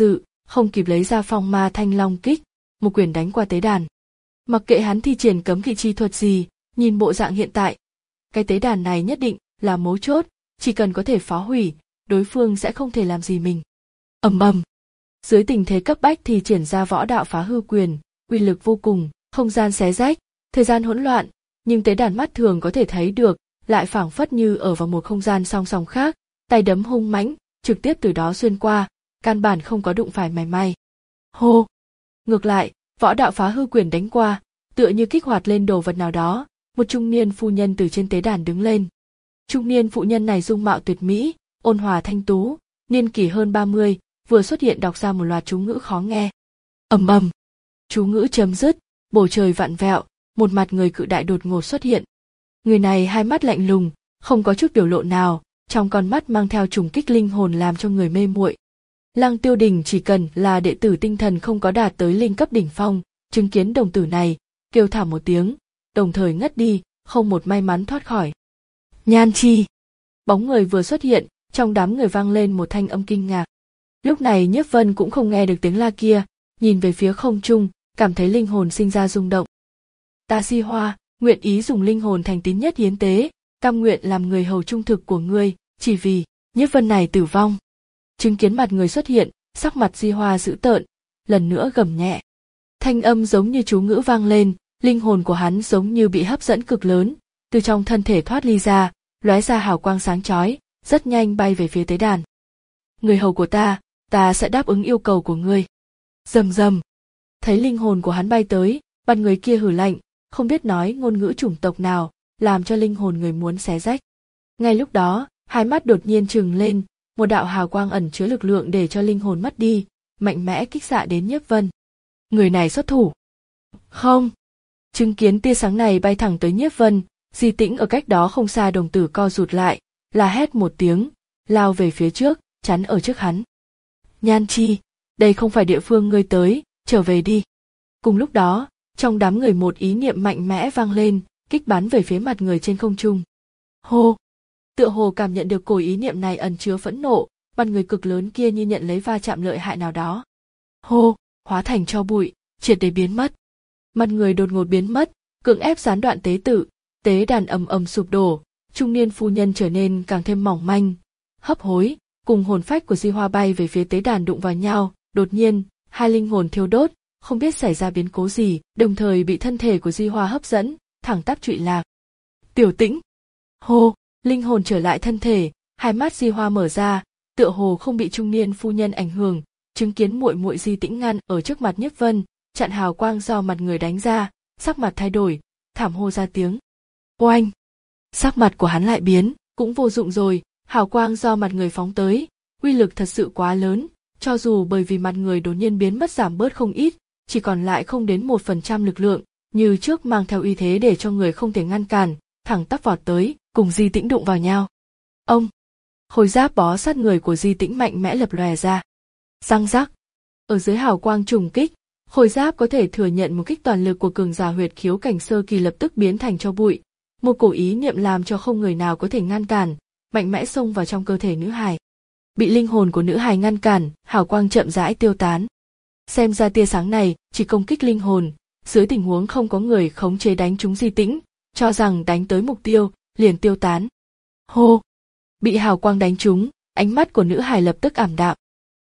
không kịp lấy ra phong ma thanh long kích, một quyền đánh qua tế đàn. Mặc kệ hắn thi triển cấm kỵ chi thuật gì, nhìn bộ dạng hiện tại, cái tế đàn này nhất định là mấu chốt, chỉ cần có thể phá hủy, đối phương sẽ không thể làm gì mình. Ầm ầm. Dưới tình thế cấp bách thì triển ra võ đạo phá hư quyền, uy lực vô cùng, không gian xé rách, thời gian hỗn loạn, nhưng tế đàn mắt thường có thể thấy được, lại phảng phất như ở vào một không gian song song khác, tay đấm hung mãnh, trực tiếp từ đó xuyên qua, căn bản không có đụng phải mảy may. Hô! Ngược lại, võ đạo phá hư quyền đánh qua, tựa như kích hoạt lên đồ vật nào đó, một trung niên phu nhân từ trên tế đàn đứng lên. Trung niên phụ nhân này dung mạo tuyệt mỹ, ôn hòa thanh tú, niên kỷ hơn ba mươi, vừa xuất hiện đọc ra một loạt chú ngữ khó nghe. Ầm ầm. Chú ngữ chấm dứt, bầu trời vặn vẹo, một mặt người cự đại đột ngột xuất hiện. Người này hai mắt lạnh lùng, không có chút biểu lộ nào, trong con mắt mang theo trùng kích linh hồn làm cho người mê muội. Lăng Tiêu Đình chỉ cần là đệ tử tinh thần không có đạt tới linh cấp đỉnh phong, chứng kiến đồng tử này, kêu thảm một tiếng, đồng thời ngất đi, không một may mắn thoát khỏi. Nhan Chi. Bóng người vừa xuất hiện, trong đám người vang lên một thanh âm kinh ngạc. Lúc này Nhiếp Vân cũng không nghe được tiếng la kia, nhìn về phía không trung, cảm thấy linh hồn sinh ra rung động. Ta Si Hoa, nguyện ý dùng linh hồn thành tín nhất hiến tế, cam nguyện làm người hầu trung thực của ngươi, chỉ vì Nhiếp Vân này tử vong. Chứng kiến mặt người xuất hiện, sắc mặt Si Hoa dữ tợn, lần nữa gầm nhẹ. Thanh âm giống như chú ngữ vang lên, linh hồn của hắn giống như bị hấp dẫn cực lớn, từ trong thân thể thoát ly ra, lóe ra hào quang sáng chói, rất nhanh bay về phía tế đàn. Người hầu của ta, ta sẽ đáp ứng yêu cầu của ngươi. Rầm rầm. Thấy linh hồn của hắn bay tới, mặt người kia hừ lạnh, không biết nói ngôn ngữ chủng tộc nào, làm cho linh hồn người muốn xé rách. Ngay lúc đó, hai mắt đột nhiên trừng lên, một đạo hào quang ẩn chứa lực lượng để cho linh hồn mất đi, mạnh mẽ kích xạ đến Nhiếp Vân. Người này xuất thủ. Không. Chứng kiến tia sáng này bay thẳng tới Nhiếp Vân, Di Tĩnh ở cách đó không xa đồng tử co rụt lại, la hét một tiếng, lao về phía trước, chắn ở trước hắn. Nhan Chi, đây không phải địa phương ngươi tới, trở về đi. Cùng lúc đó, trong đám người một ý niệm mạnh mẽ vang lên, kích bắn về phía mặt người trên không trung. Hô! Tựa hồ cảm nhận được cổ ý niệm này ẩn chứa phẫn nộ, mặt người cực lớn kia như nhận lấy va chạm lợi hại nào đó. Hô! Hóa thành tro bụi, triệt để biến mất. Mặt người đột ngột biến mất, cưỡng ép gián đoạn tế tự, tế đàn ầm ầm sụp đổ, trung niên phu nhân trở nên càng thêm mỏng manh, hấp hối, cùng hồn phách của Di Hoa bay về phía tế đàn đụng vào nhau, đột nhiên, hai linh hồn thiêu đốt, không biết xảy ra biến cố gì, đồng thời bị thân thể của Di Hoa hấp dẫn, thẳng tắp trụy lạc. Tiểu Tĩnh. Hô, linh hồn trở lại thân thể, hai mắt Di Hoa mở ra, tựa hồ không bị trung niên phu nhân ảnh hưởng, chứng kiến muội muội Di Tĩnh ngăn ở trước mặt Nhiếp Vân, chặn hào quang do mặt người đánh ra, sắc mặt thay đổi, thảm hô ra tiếng. Oanh! Sắc mặt của hắn lại biến, cũng vô dụng rồi, hào quang do mặt người phóng tới, uy lực thật sự quá lớn, cho dù bởi vì mặt người đột nhiên biến mất giảm bớt không ít, chỉ còn lại không đến một phần trăm lực lượng, như trước mang theo uy thế để cho người không thể ngăn cản, thẳng tắp vọt tới, cùng Di Tĩnh đụng vào nhau. Ông! Khôi giáp bó sát người của Di Tĩnh mạnh mẽ lập lòe ra. Răng rắc! Ở dưới hào quang trùng kích, khôi giáp có thể thừa nhận một kích toàn lực của cường giả huyệt khiếu cảnh sơ kỳ lập tức biến thành tro bụi, một cổ ý niệm làm cho không người nào có thể ngăn cản, mạnh mẽ xông vào trong cơ thể nữ hài. Bị linh hồn của nữ hài ngăn cản, hào quang chậm rãi tiêu tán. Xem ra tia sáng này chỉ công kích linh hồn, dưới tình huống không có người khống chế đánh trúng Di Tĩnh, cho rằng đánh tới mục tiêu, liền tiêu tán. Hô! Bị hào quang đánh trúng, ánh mắt của nữ hài lập tức ảm đạm.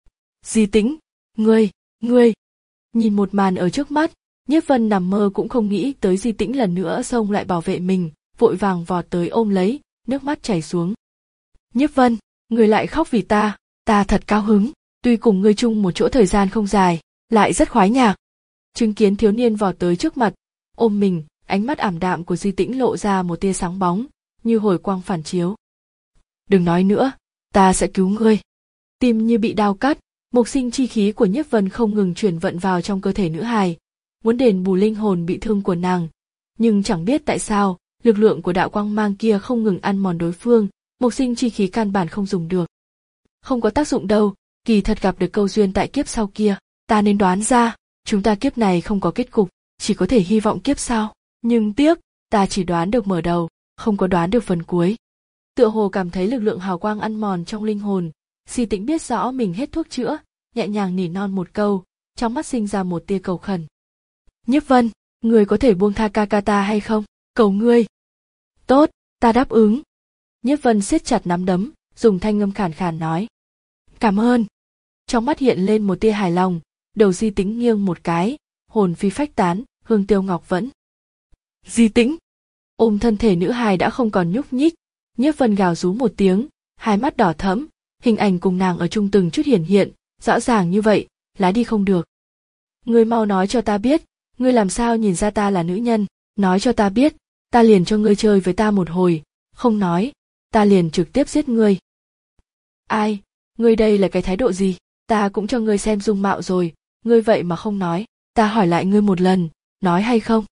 Di Tĩnh, ngươi, ngươi! Nhìn một màn ở trước mắt, Nhiếp Vân nằm mơ cũng không nghĩ tới Di Tĩnh lần nữa xông lại bảo vệ mình, vội vàng vọt tới ôm lấy, nước mắt chảy xuống. Nhiếp Vân, ngươi lại khóc vì ta, ta thật cao hứng, tuy cùng ngươi chung một chỗ thời gian không dài, lại rất khoái nhạc. Chứng kiến thiếu niên vọt tới trước mặt, ôm mình, ánh mắt ảm đạm của Di Tĩnh lộ ra một tia sáng bóng, như hồi quang phản chiếu. Đừng nói nữa, ta sẽ cứu ngươi. Tim như bị đao cắt, mộc sinh chi khí của Nhiếp Vân không ngừng chuyển vận vào trong cơ thể nữ hài, muốn đền bù linh hồn bị thương của nàng, nhưng chẳng biết tại sao, lực lượng của đạo quang mang kia không ngừng ăn mòn đối phương, mộc sinh chi khí căn bản không dùng được. Không có tác dụng đâu, kỳ thật gặp được câu duyên tại kiếp sau kia, ta nên đoán ra, chúng ta kiếp này không có kết cục, chỉ có thể hy vọng kiếp sau, nhưng tiếc, ta chỉ đoán được mở đầu, không có đoán được phần cuối. Tựa hồ cảm thấy lực lượng hào quang ăn mòn trong linh hồn, Di Tĩnh biết rõ mình hết thuốc chữa, nhẹ nhàng nỉ non một câu, trong mắt sinh ra một tia cầu khẩn. Nhiếp Vân, người có thể buông tha ca ca ta hay không? Cầu ngươi. Tốt, ta đáp ứng. Nhiếp Vân siết chặt nắm đấm, dùng thanh âm khàn khàn nói. Cảm ơn. Trong mắt hiện lên một tia hài lòng, đầu Di Tĩnh nghiêng một cái, hồn phi phách tán, hương tiêu ngọc vẫn. Di Tĩnh. Ôm thân thể nữ hài đã không còn nhúc nhích, Nhiếp Vân gào rú một tiếng, hai mắt đỏ thẫm, hình ảnh cùng nàng ở chung từng chút hiển hiện, rõ ràng như vậy, lá đi không được. Ngươi mau nói cho ta biết, ngươi làm sao nhìn ra ta là nữ nhân, nói cho ta biết, ta liền cho ngươi chơi với ta một hồi, không nói, ta liền trực tiếp giết ngươi. Ai, ngươi đây là cái thái độ gì, ta cũng cho ngươi xem dung mạo rồi, ngươi vậy mà không nói, ta hỏi lại ngươi một lần, nói hay không?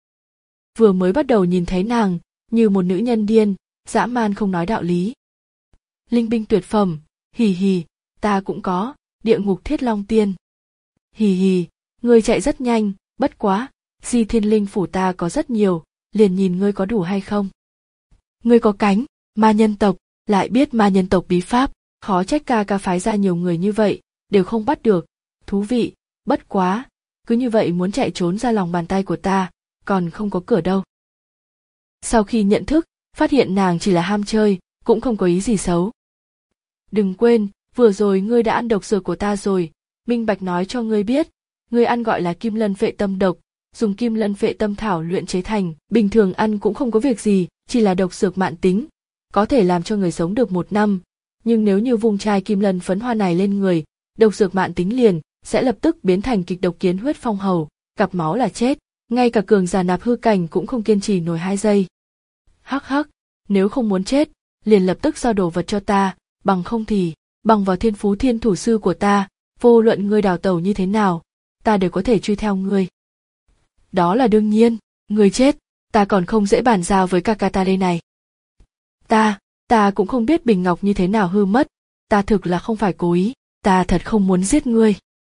Vừa mới bắt đầu nhìn thấy nàng, như một nữ nhân điên, dã man không nói đạo lý. Linh binh tuyệt phẩm, hì hì, ta cũng có, địa ngục thiết long tiên. Hì hì, ngươi chạy rất nhanh, bất quá, Di Thiên Linh phủ ta có rất nhiều, liền nhìn ngươi có đủ hay không. Ngươi có cánh, ma nhân tộc, lại biết ma nhân tộc bí pháp, khó trách ca ca phái ra nhiều người như vậy, đều không bắt được, thú vị, bất quá, cứ như vậy muốn chạy trốn ra lòng bàn tay của ta, còn không có cửa đâu. Sau khi nhận thức, phát hiện nàng chỉ là ham chơi, cũng không có ý gì xấu. Đừng quên, vừa rồi ngươi đã ăn độc dược của ta rồi, minh bạch nói cho ngươi biết, ngươi ăn gọi là kim lân phệ tâm độc, dùng kim lân phệ tâm thảo luyện chế thành, bình thường ăn cũng không có việc gì, chỉ là độc dược mãn tính, có thể làm cho người sống được một năm, nhưng nếu như vung chai kim lân phấn hoa này lên người, độc dược mãn tính liền sẽ lập tức biến thành kịch độc kiến huyết phong hầu, gặp máu là chết, ngay cả cường giả nạp hư cảnh cũng không kiên trì nổi hai giây. Hắc hắc, nếu không muốn chết, liền lập tức giao đồ vật cho ta, bằng không thì, bằng vào thiên phú thiên thủ sư của ta, vô luận ngươi đào tẩu như thế nào, ta đều có thể truy theo ngươi. Đó là đương nhiên, ngươi chết, ta còn không dễ bàn giao với ca ca ta đây này. Ta, ta cũng không biết bình ngọc như thế nào hư mất, ta thực là không phải cố ý, ta thật không muốn giết ngươi.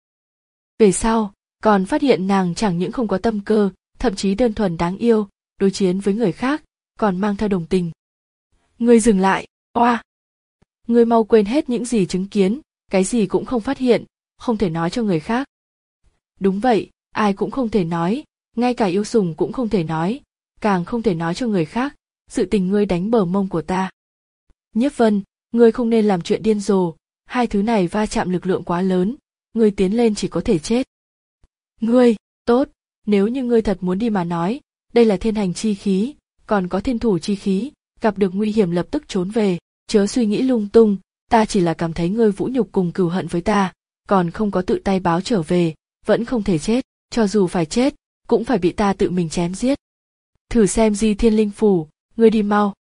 Về sau, còn phát hiện nàng chẳng những không có tâm cơ, thậm chí đơn thuần đáng yêu, đối chiến với người khác, còn mang theo đồng tình. Ngươi dừng lại, oa! Ngươi mau quên hết những gì chứng kiến, cái gì cũng không phát hiện, không thể nói cho người khác. Đúng vậy, ai cũng không thể nói, ngay cả yêu sủng cũng không thể nói, càng không thể nói cho người khác, sự tình ngươi đánh bờ mông của ta. Nhiếp Vân, ngươi không nên làm chuyện điên rồ, hai thứ này va chạm lực lượng quá lớn, ngươi tiến lên chỉ có thể chết. Ngươi, tốt, nếu như ngươi thật muốn đi mà nói, đây là thiên hành chi khí, còn có thiên thủ chi khí, gặp được nguy hiểm lập tức trốn về, chớ suy nghĩ lung tung, ta chỉ là cảm thấy ngươi vũ nhục cùng cừu hận với ta, còn không có tự tay báo trở về, vẫn không thể chết, cho dù phải chết, cũng phải bị ta tự mình chém giết. Thử xem Di Thiên Linh phủ, ngươi đi mau.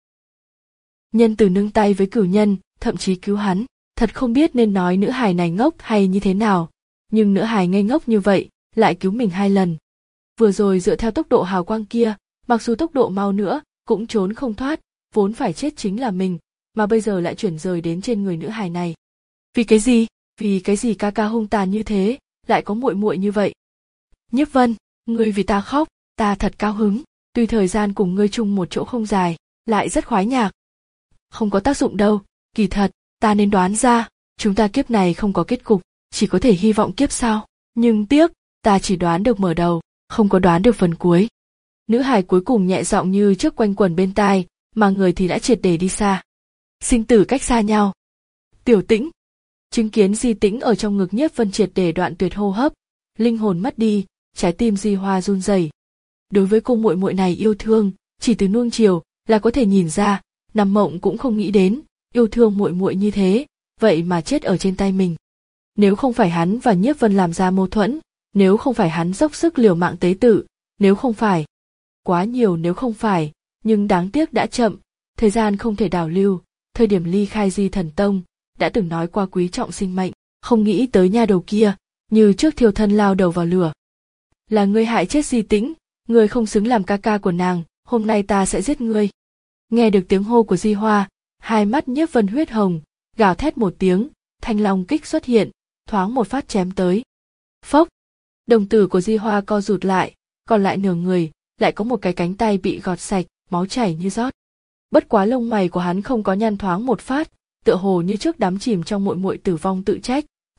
Nhân từ nương tay với cửu nhân, thậm chí cứu hắn, thật không biết nên nói nữ hài này ngốc hay như thế nào, nhưng nữ hài ngây ngốc như vậy, lại cứu mình hai lần. Vừa rồi dựa theo tốc độ hào quang kia, mặc dù tốc độ mau nữa, cũng trốn không thoát, vốn phải chết chính là mình, mà bây giờ lại chuyển rời đến trên người nữ hài này. Vì cái gì? Vì cái gì ca ca hung tàn như thế, lại có muội muội như vậy? Nhiếp Vân, ngươi vì ta khóc, ta thật cao hứng, tuy thời gian cùng ngươi chung một chỗ không dài, lại rất khoái nhạc. Không có tác dụng đâu, kỳ thật, ta nên đoán ra, chúng ta kiếp này không có kết cục, chỉ có thể hy vọng kiếp sau, nhưng tiếc, ta chỉ đoán được mở đầu, không có đoán được phần cuối. Nữ hài cuối cùng nhẹ giọng như trước quanh quẩn bên tai, mà người thì đã triệt để đi xa. Sinh tử cách xa nhau. Tiểu Tĩnh, chứng kiến Di Tĩnh ở trong ngực Nhiếp Vân triệt để đoạn tuyệt hô hấp, linh hồn mất đi, trái tim Di Hoa run rẩy. Đối với cô muội muội này yêu thương, chỉ từ nuông chiều là có thể nhìn ra, nằm mộng cũng không nghĩ đến, yêu thương muội muội như thế, vậy mà chết ở trên tay mình. Nếu không phải hắn và Nhiếp Vân làm ra mâu thuẫn, nếu không phải hắn dốc sức liều mạng tế tự, nếu không phải, quá nhiều nếu không phải, nhưng đáng tiếc đã chậm, thời gian không thể đảo lưu, thời điểm ly khai Di Thần Tông, đã từng nói qua quý trọng sinh mệnh, không nghĩ tới nha đầu kia, như trước thiêu thân lao đầu vào lửa. Là ngươi hại chết Di Tĩnh, ngươi không xứng làm ca ca của nàng, hôm nay ta sẽ giết ngươi. Nghe được tiếng hô của Di Hoa, hai mắt Nhiếp Vân huyết hồng, gào thét một tiếng, thanh long kích xuất hiện, thoáng một phát chém tới. Phốc, đồng tử của Di Hoa co rụt lại, còn lại nửa người, lại có một cái cánh tay bị gọt sạch, máu chảy như rót. Bất quá lông mày của hắn không có nhăn thoáng một phát, tựa hồ như trước đắm chìm trong muội muội tử vong tự trách,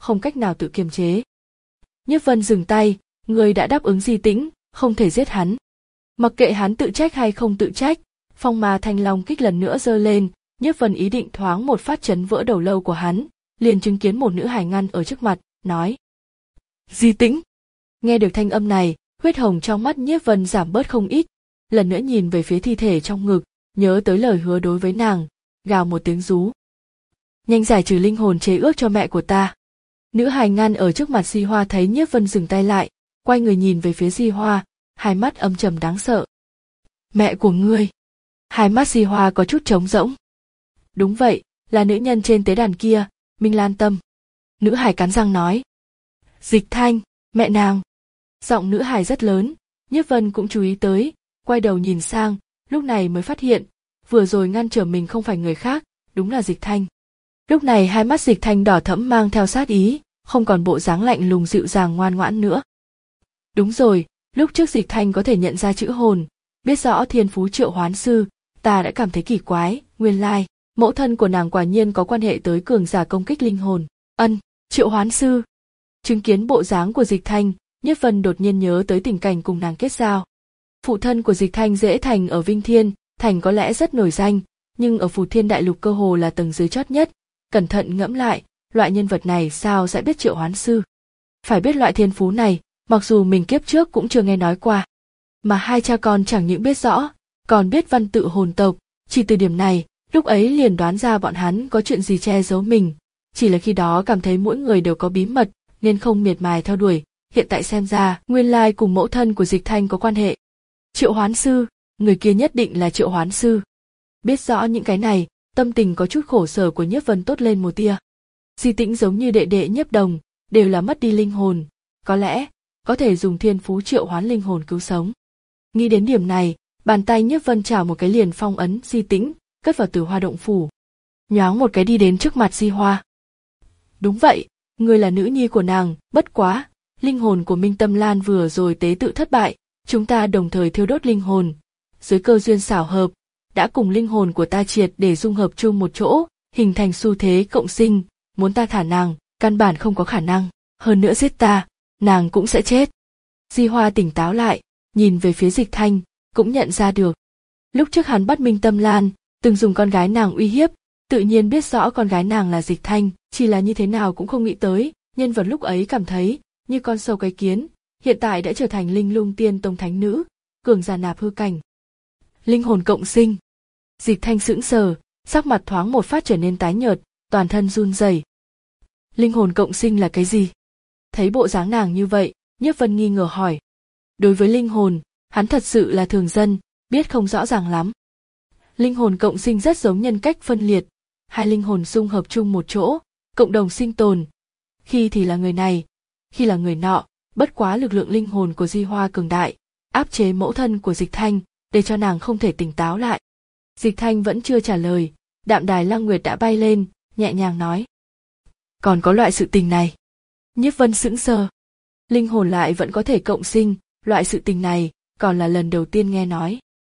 không cách nào tự kiềm chế. Nhiếp Vân dừng tay, người đã đáp ứng Di Tĩnh, không thể giết hắn. Mặc kệ hắn tự trách hay không tự trách, phong ma thanh long kích lần nữa giơ lên, Nhiếp Vân ý định thoáng một phát chấn vỡ đầu lâu của hắn, liền chứng kiến một nữ hài ngăn ở trước mặt, nói: Di Tĩnh. Nghe được thanh âm này, huyết hồng trong mắt Nhiếp Vân giảm bớt không ít, lần nữa nhìn về phía thi thể trong ngực, nhớ tới lời hứa đối với nàng, gào một tiếng rú. Nhanh giải trừ linh hồn chế ước cho mẹ của ta. Nữ hài ngăn ở trước mặt Di Hoa thấy Nhiếp Vân dừng tay lại, quay người nhìn về phía Di Hoa, hai mắt âm trầm đáng sợ. Mẹ của ngươi? Hai mắt Di Hoa có chút trống rỗng. Đúng vậy, là nữ nhân trên tế đàn kia, Minh Lan Tâm. Nữ hài cắn răng nói. Dịch Thanh, mẹ nàng. Giọng nữ hài rất lớn, Nhiếp Vân cũng chú ý tới, quay đầu nhìn sang, lúc này mới phát hiện, vừa rồi ngăn trở mình không phải người khác, đúng là Dịch Thanh. Lúc này hai mắt Dịch Thanh đỏ thẫm mang theo sát ý, không còn bộ dáng lạnh lùng dịu dàng ngoan ngoãn nữa. Đúng rồi, lúc trước Dịch Thanh có thể nhận ra chữ hồn, biết rõ thiên phú triệu hoán sư, ta đã cảm thấy kỳ quái, nguyên lai, mẫu thân của nàng quả nhiên có quan hệ tới cường giả công kích linh hồn. Ân, triệu hoán sư. Chứng kiến bộ dáng của Dịch Thanh, Nhiếp Vân đột nhiên nhớ tới tình cảnh cùng nàng kết giao. Phụ thân của Dịch Thanh Dễ Thành ở Vinh Thiên, thành có lẽ rất nổi danh, nhưng ở Phù Thiên Đại Lục cơ hồ là tầng dưới chót nhất. Cẩn thận ngẫm lại, loại nhân vật này sao sẽ biết triệu hoán sư? Phải biết loại thiên phú này, mặc dù mình kiếp trước cũng chưa nghe nói qua. Mà hai cha con chẳng những biết rõ, còn biết văn tự hồn tộc, chỉ từ điểm này, lúc ấy liền đoán ra bọn hắn có chuyện gì che giấu mình. Chỉ là khi đó cảm thấy mỗi người đều có bí mật, nên không miệt mài theo đuổi, hiện tại xem ra, nguyên lai cùng mẫu thân của Dịch Thanh có quan hệ. Triệu hoán sư, người kia nhất định là triệu hoán sư. Biết rõ những cái này, tâm tình có chút khổ sở của Nhiếp Vân tốt lên một tia. Di Tĩnh giống như đệ đệ Nhiếp Đồng, đều là mất đi linh hồn, có lẽ có thể dùng thiên phú triệu hoán linh hồn cứu sống. Nghĩ đến điểm này, bàn tay Nhiếp Vân chảo một cái liền phong ấn Di Tĩnh, cất vào Tử Hoa động phủ. Nhoáng một cái đi đến trước mặt Di Hoa. Đúng vậy, ngươi là nữ nhi của nàng, bất quá, linh hồn của Minh Tâm Lan vừa rồi tế tự thất bại, chúng ta đồng thời thiêu đốt linh hồn, dưới cơ duyên xảo hợp, đã cùng linh hồn của ta triệt để dung hợp chung một chỗ, hình thành xu thế cộng sinh, muốn ta thả nàng, căn bản không có khả năng, hơn nữa giết ta, nàng cũng sẽ chết. Di Hoa tỉnh táo lại, nhìn về phía Dịch Thanh, cũng nhận ra được. Lúc trước hắn bắt Minh Tâm Lan, từng dùng con gái nàng uy hiếp, tự nhiên biết rõ con gái nàng là Dịch Thanh, chỉ là như thế nào cũng không nghĩ tới, nhân vật lúc ấy cảm thấy, như con sâu cái kiến, hiện tại đã trở thành linh lung tiên tông thánh nữ, cường giả nạp hư cảnh. Linh hồn cộng sinh. Dịch Thanh sững sờ, sắc mặt thoáng một phát trở nên tái nhợt, toàn thân run rẩy. Linh hồn cộng sinh là cái gì? Thấy bộ dáng nàng như vậy, Nhiếp Vân nghi ngờ hỏi. Đối với linh hồn, hắn thật sự là thường dân, biết không rõ ràng lắm. Linh hồn cộng sinh rất giống nhân cách phân liệt, hai linh hồn dung hợp chung một chỗ, cộng đồng sinh tồn. Khi thì là người này, khi là người nọ, bất quá lực lượng linh hồn của Di Hoa cường đại, áp chế mẫu thân của Dịch Thanh, để cho nàng không thể tỉnh táo lại. Dịch Thanh vẫn chưa trả lời, Đạm Đài Lăng Nguyệt đã bay lên, nhẹ nhàng nói. Còn có loại sự tình này. Nhiếp Vân sững sờ. Linh hồn lại vẫn có thể cộng sinh, loại sự tình này, còn là lần đầu tiên nghe nói.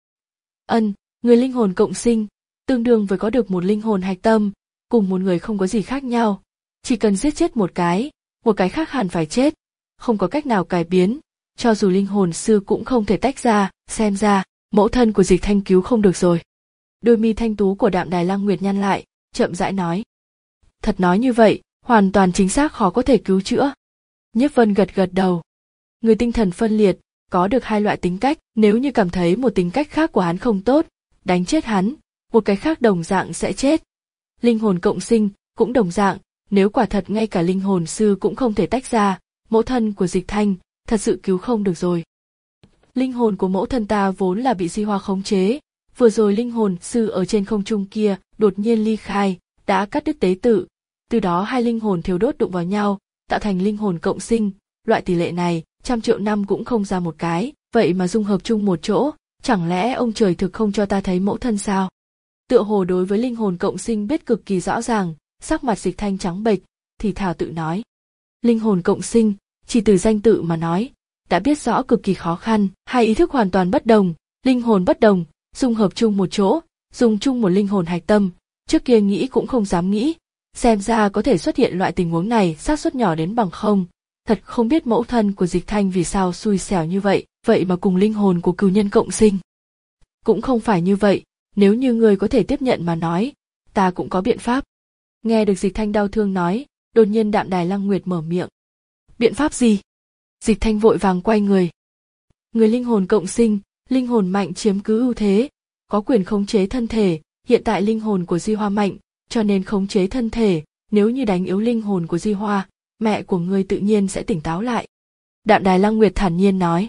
Ân, người linh hồn cộng sinh, tương đương với có được một linh hồn hạch tâm, cùng một người không có gì khác nhau. Chỉ cần giết chết một cái, một cái khác hẳn phải chết, không có cách nào cải biến, cho dù linh hồn sư cũng không thể tách ra, xem ra, mẫu thân của Dịch Thanh cứu không được rồi. Đôi mi thanh tú của Đạm Đài Lăng Nguyệt nhăn lại, chậm rãi nói. Thật nói như vậy, hoàn toàn chính xác khó có thể cứu chữa. Nhiếp Vân gật gật đầu. Người tinh thần phân liệt, có được hai loại tính cách, nếu như cảm thấy một tính cách khác của hắn không tốt, đánh chết hắn, một cái khác đồng dạng sẽ chết. Linh hồn cộng sinh, cũng đồng dạng, nếu quả thật ngay cả linh hồn sư cũng không thể tách ra, mẫu thân của Dịch Thanh, thật sự cứu không được rồi. Linh hồn của mẫu thân ta vốn là bị Di Hoa khống chế, vừa rồi linh hồn sư ở trên không trung kia đột nhiên ly khai, đã cắt đứt tế tự, từ đó hai linh hồn thiêu đốt đụng vào nhau, tạo thành linh hồn cộng sinh, loại tỷ lệ này, trăm triệu năm cũng không ra một cái, vậy mà dung hợp chung một chỗ, chẳng lẽ ông trời thực không cho ta thấy mẫu thân sao? Tựa hồ đối với linh hồn cộng sinh biết cực kỳ rõ ràng, sắc mặt Dịch Thanh trắng bệch, thì thào tự nói. Linh hồn cộng sinh, chỉ từ danh tự mà nói, đã biết rõ cực kỳ khó khăn, hai ý thức hoàn toàn bất đồng, linh hồn bất đồng, dung hợp chung một chỗ, dùng chung một linh hồn hạch tâm, trước kia nghĩ cũng không dám nghĩ, xem ra có thể xuất hiện loại tình huống này xác suất nhỏ đến bằng không. Thật không biết mẫu thân của Dịch Thanh vì sao xui xẻo như vậy, vậy mà cùng linh hồn của cừu nhân cộng sinh. Cũng không phải như vậy, nếu như ngươi có thể tiếp nhận mà nói, ta cũng có biện pháp. Nghe được Dịch Thanh đau thương nói, đột nhiên Đạm Đài Lăng Nguyệt mở miệng. Biện pháp gì? Dịch Thanh vội vàng quay người. Người linh hồn cộng sinh, linh hồn mạnh chiếm cứ ưu thế, có quyền khống chế thân thể, hiện tại linh hồn của Di Hoa mạnh, cho nên khống chế thân thể, nếu như đánh yếu linh hồn của Di Hoa, mẹ của ngươi tự nhiên sẽ tỉnh táo lại. Đạm Đài Lăng Nguyệt thản nhiên nói.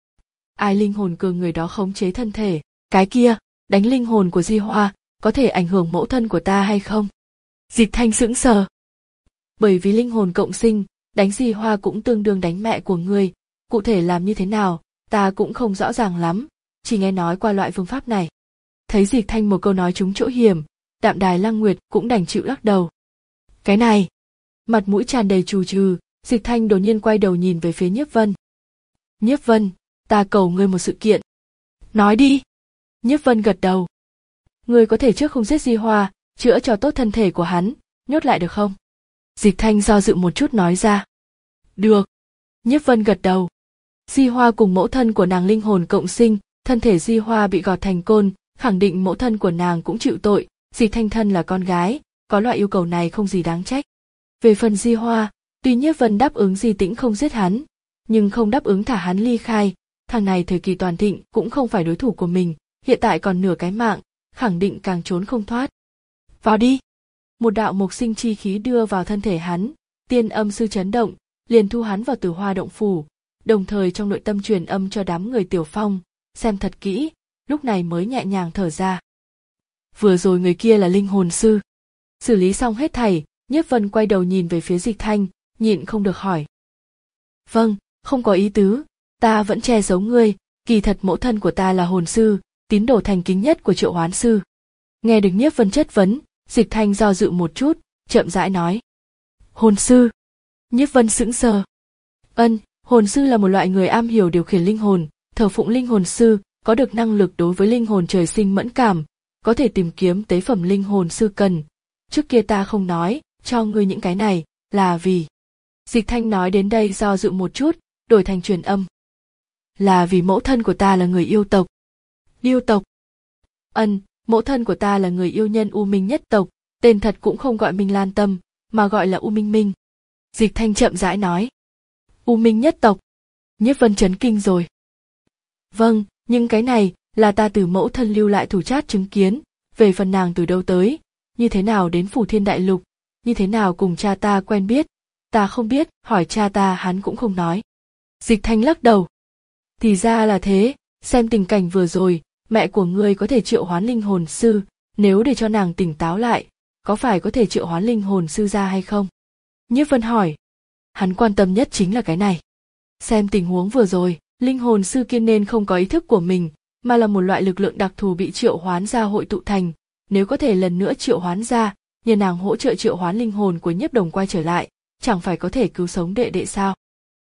Ai linh hồn cường người đó khống chế thân thể, cái kia, đánh linh hồn của Di Hoa, có thể ảnh hưởng mẫu thân của ta hay không? Dịch Thanh sững sờ. Bởi vì linh hồn cộng sinh, đánh Di Hoa cũng tương đương đánh mẹ của ngươi, cụ thể làm như thế nào, ta cũng không rõ ràng lắm, chỉ nghe nói qua loại phương pháp này. Thấy Dịch Thanh một câu nói trúng chỗ hiểm, Đạm Đài Lăng Nguyệt cũng đành chịu lắc đầu. Cái này, mặt mũi tràn đầy trù trừ, Dịch Thanh đột nhiên quay đầu nhìn về phía Nhiếp Vân. Nhiếp Vân, ta cầu ngươi một sự kiện. Nói đi. Nhiếp Vân gật đầu. Ngươi có thể trước không giết Di Hoa, chữa cho tốt thân thể của hắn, nhốt lại được không? Dịch Thanh do dự một chút nói ra. Được. Nhiếp Vân gật đầu. Di Hoa cùng mẫu thân của nàng linh hồn cộng sinh, thân thể Di Hoa bị gọt thành côn, khẳng định mẫu thân của nàng cũng chịu tội, Dịch Thanh thân là con gái, có loại yêu cầu này không gì đáng trách. Về phần Di Hoa, tuy Nhiếp Vân đáp ứng Di Tĩnh không giết hắn, nhưng không đáp ứng thả hắn ly khai, thằng này thời kỳ toàn thịnh cũng không phải đối thủ của mình, hiện tại còn nửa cái mạng, khẳng định càng trốn không thoát. Vào đi. Một đạo mộc sinh chi khí đưa vào thân thể hắn, tiên âm sư chấn động, liền thu hắn vào Tử Hoa động phủ, đồng thời trong nội tâm truyền âm cho đám người Tiểu Phong, xem thật kỹ, lúc này mới nhẹ nhàng thở ra. Vừa rồi người kia là linh hồn sư. Xử lý xong hết thảy, Nhiếp Vân quay đầu nhìn về phía Dịch Thanh, nhịn không được hỏi. Vâng, không có ý tứ, ta vẫn che giấu ngươi, kỳ thật mẫu thân của ta là hồn sư, tín đồ thành kính nhất của Triệu Hoán sư. Nghe được Nhiếp Vân chất vấn, Dịch Thanh do dự một chút, chậm rãi nói. Hồn sư. Nhiếp Vân sững sờ. Ân, hồn sư là một loại người am hiểu điều khiển linh hồn, thờ phụng linh hồn sư, có được năng lực đối với linh hồn trời sinh mẫn cảm, có thể tìm kiếm tế phẩm linh hồn sư cần. Trước kia ta không nói, cho ngươi những cái này, là vì... Dịch Thanh nói đến đây do dự một chút, đổi thành truyền âm. Là vì mẫu thân của ta là người yêu tộc. Yêu tộc. Ân, mẫu thân của ta là người yêu nhân U Minh nhất tộc, tên thật cũng không gọi Minh Lan Tâm, mà gọi là U Minh Minh. Dịch Thanh chậm rãi nói. U Minh nhất tộc. Nhiếp Vân chấn kinh rồi. Vâng, nhưng cái này là ta từ mẫu thân lưu lại thủ chát chứng kiến, về phần nàng từ đâu tới, như thế nào đến Phủ Thiên Đại Lục, như thế nào cùng cha ta quen biết, ta không biết, hỏi cha ta hắn cũng không nói. Dịch Thanh lắc đầu. Thì ra là thế, xem tình cảnh vừa rồi, mẹ của ngươi có thể triệu hoán linh hồn sư, nếu để cho nàng tỉnh táo lại, có phải có thể triệu hoán linh hồn sư ra hay không? Nhiếp Vân hỏi. Hắn quan tâm nhất chính là cái này. Xem tình huống vừa rồi, linh hồn sư kia nên không có ý thức của mình, mà là một loại lực lượng đặc thù bị triệu hoán ra hội tụ thành, nếu có thể lần nữa triệu hoán ra, nhờ nàng hỗ trợ triệu hoán linh hồn của Nhiếp Đồng quay trở lại, chẳng phải có thể cứu sống đệ đệ sao?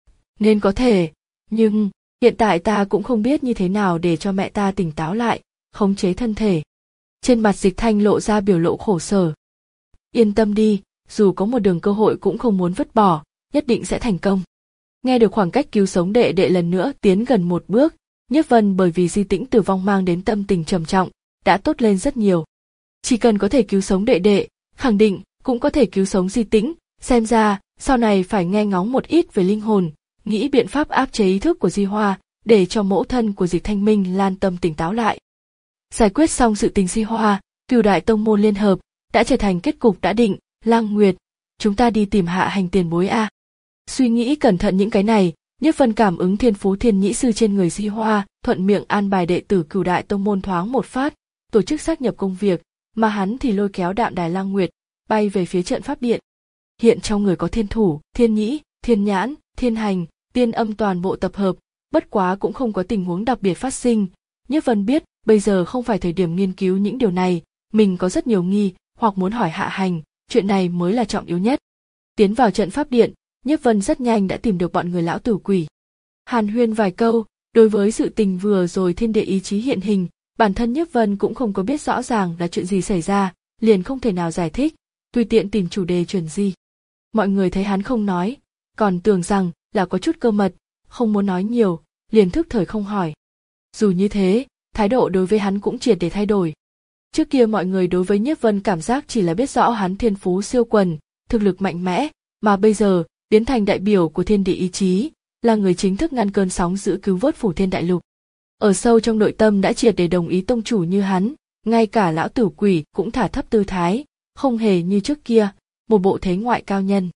Nên có thể, nhưng hiện tại ta cũng không biết như thế nào để cho mẹ ta tỉnh táo lại, khống chế thân thể. Trên mặt Dịch Thanh lộ ra biểu lộ khổ sở. Yên tâm đi, dù có một đường cơ hội cũng không muốn vứt bỏ, nhất định sẽ thành công. Nghe được khoảng cách cứu sống đệ đệ lần nữa tiến gần một bước, Nhiếp Vân bởi vì Di Tĩnh tử vong mang đến tâm tình trầm trọng, đã tốt lên rất nhiều. Chỉ cần có thể cứu sống đệ đệ, khẳng định cũng có thể cứu sống Di Tĩnh, xem ra sau này phải nghe ngóng một ít về linh hồn, nghĩ biện pháp áp chế ý thức của Di Hoa, để cho mẫu thân của Dịch Thanh Minh Lan Tâm tỉnh táo lại. Giải quyết xong sự tình Di Hoa, Cửu Đại Tông môn liên hợp đã trở thành kết cục đã định. Lăng Nguyệt, chúng ta đi tìm Hạ Hành tiền bối a. Suy nghĩ cẩn thận những cái này, Nhiếp Vân cảm ứng thiên phú thiên nhĩ sư trên người Di Hoa, thuận miệng an bài đệ tử Cửu Đại Tông môn thoáng một phát, tổ chức xác nhập công việc, mà hắn thì lôi kéo Đạm Đài Lăng Nguyệt, bay về phía trận pháp điện. Hiện trong người có thiên thủ, thiên nhĩ, thiên nhãn, thiên hành, tiên âm toàn bộ tập hợp, bất quá cũng không có tình huống đặc biệt phát sinh. Nhiếp Vân biết, bây giờ không phải thời điểm nghiên cứu những điều này, mình có rất nhiều nghi, hoặc muốn hỏi Hạ Hành, chuyện này mới là trọng yếu nhất. Tiến vào trận pháp điện, Nhiếp Vân rất nhanh đã tìm được bọn người lão tử quỷ. Hàn huyên vài câu, đối với sự tình vừa rồi thiên địa ý chí hiện hình, bản thân Nhiếp Vân cũng không có biết rõ ràng là chuyện gì xảy ra, liền không thể nào giải thích, tùy tiện tìm chủ đề chuyện gì. Mọi người thấy hắn không nói, còn tưởng rằng là có chút cơ mật, không muốn nói nhiều, liền thức thời không hỏi. Dù như thế, thái độ đối với hắn cũng triệt để thay đổi. Trước kia mọi người đối với Nhiếp Vân cảm giác chỉ là biết rõ hắn thiên phú siêu quần, thực lực mạnh mẽ, mà bây giờ biến thành đại biểu của thiên địa ý chí, là người chính thức ngăn cơn sóng dữ cứu vớt phủ thiên đại lục. Ở sâu trong nội tâm đã triệt để đồng ý tông chủ như hắn, ngay cả lão tử quỷ cũng thả thấp tư thái, không hề như trước kia, một bộ thế ngoại cao nhân.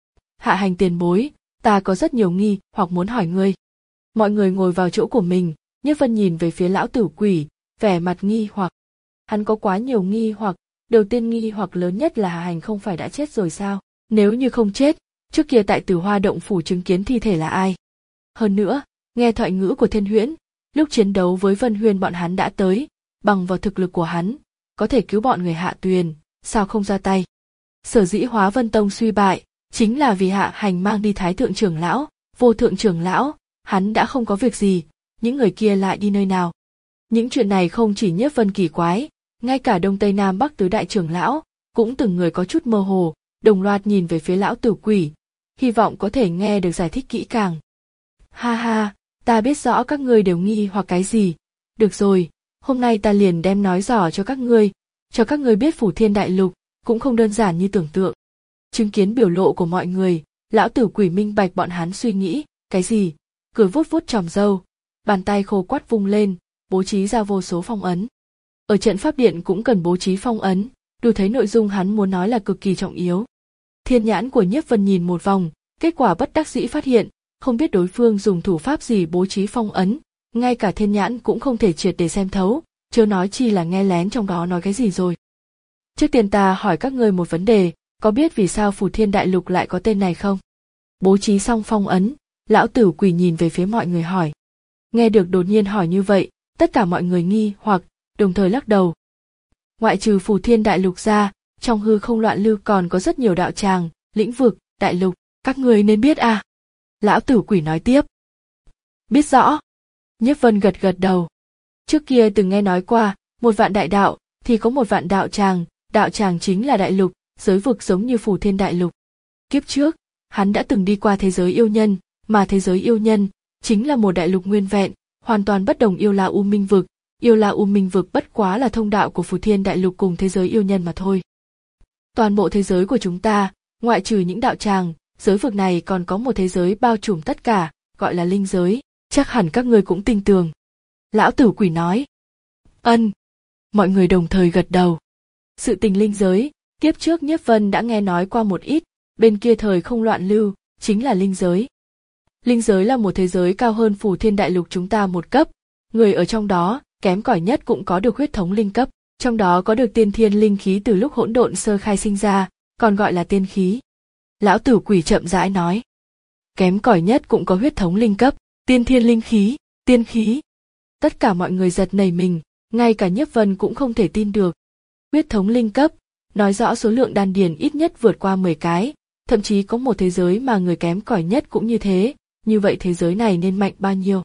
Hạ hành tiền bối, ta có rất nhiều nghi hoặc muốn hỏi ngươi. Mọi người ngồi vào chỗ của mình, Nhiếp Vân nhìn về phía lão tử quỷ, vẻ mặt nghi hoặc. Hắn có quá nhiều nghi hoặc, đầu tiên nghi hoặc lớn nhất là Hạ hành không phải đã chết rồi sao? Nếu như không chết, trước kia tại Tử Hoa động phủ chứng kiến thi thể là ai? Hơn nữa, nghe thoại ngữ của Thiên Huyễn, lúc chiến đấu với Vân Huyên bọn hắn đã tới, bằng vào thực lực của hắn, có thể cứu bọn người Hạ Tuyền, sao không ra tay? Sở dĩ Hóa Vân Tông suy bại, chính là vì Hạ hành mang đi Thái thượng trưởng lão, Vô thượng trưởng lão, hắn đã không có việc gì, những người kia lại đi nơi nào? Những chuyện này không chỉ Nhiếp Vân kỳ quái, ngay cả Đông Tây Nam Bắc tứ đại trưởng lão, cũng từng người có chút mơ hồ, đồng loạt nhìn về phía lão tử quỷ, hy vọng có thể nghe được giải thích kỹ càng. Ha ha, ta biết rõ các ngươi đều nghi hoặc cái gì, được rồi, hôm nay ta liền đem nói rõ cho các ngươi, cho các ngươi biết phủ thiên đại lục, cũng không đơn giản như tưởng tượng. Chứng kiến biểu lộ của mọi người, lão tử quỷ minh bạch bọn hắn suy nghĩ, cái gì, cười vuốt vuốt tròm râu, bàn tay khô quắt vung lên, bố trí ra vô số phong ấn. Ở trận pháp điện cũng cần bố trí phong ấn, đủ thấy nội dung hắn muốn nói là cực kỳ trọng yếu. Thiên nhãn của Nhiếp Vân nhìn một vòng, kết quả bất đắc dĩ phát hiện, không biết đối phương dùng thủ pháp gì bố trí phong ấn, ngay cả thiên nhãn cũng không thể triệt để xem thấu, chớ nói chi là nghe lén trong đó nói cái gì rồi. Trước tiên ta hỏi các ngươi một vấn đề, có biết vì sao phủ thiên đại lục lại có tên này không? Bố trí xong phong ấn, lão tử quỷ nhìn về phía mọi người hỏi. Nghe được đột nhiên hỏi như vậy, tất cả mọi người nghi hoặc, đồng thời lắc đầu. Ngoại trừ phủ thiên đại lục ra, trong hư không loạn lưu còn có rất nhiều đạo tràng, lĩnh vực, đại lục, các người nên biết à? Lão tử quỷ nói tiếp. Biết rõ. Nhiếp Vân gật gật đầu. Trước kia từng nghe nói qua, một vạn đại đạo, thì có một vạn đạo tràng, đạo tràng chính là đại lục, giới vực giống như phủ thiên đại lục. Kiếp trước, hắn đã từng đi qua thế giới yêu nhân, mà thế giới yêu nhân, chính là một đại lục nguyên vẹn, hoàn toàn bất đồng yêu la u minh vực. Yêu la u minh vực bất quá là thông đạo của phủ thiên đại lục cùng thế giới yêu nhân mà thôi. Toàn bộ thế giới của chúng ta, ngoại trừ những đạo tràng, giới vực này còn có một thế giới bao trùm tất cả, gọi là linh giới, chắc hẳn các ngươi cũng tin tưởng. Lão tử quỷ nói. Ân. Mọi người đồng thời gật đầu. Sự tình linh giới, kiếp trước Nhiếp Vân đã nghe nói qua một ít, bên kia thời không loạn lưu, chính là linh giới. Linh giới là một thế giới cao hơn phủ thiên đại lục chúng ta một cấp, người ở trong đó, kém cỏi nhất cũng có được huyết thống linh cấp, trong đó có được tiên thiên linh khí từ lúc hỗn độn sơ khai sinh ra, còn gọi là tiên khí. Lão tử quỷ chậm rãi nói. Kém cỏi nhất cũng có huyết thống linh cấp, tiên thiên linh khí, tiên khí. Tất cả mọi người giật nảy mình, ngay cả Nhiếp Vân cũng không thể tin được. Huyết thống linh cấp, nói rõ số lượng đan điền ít nhất vượt qua mười cái, thậm chí có một thế giới mà người kém cỏi nhất cũng như thế, như vậy thế giới này nên mạnh bao nhiêu?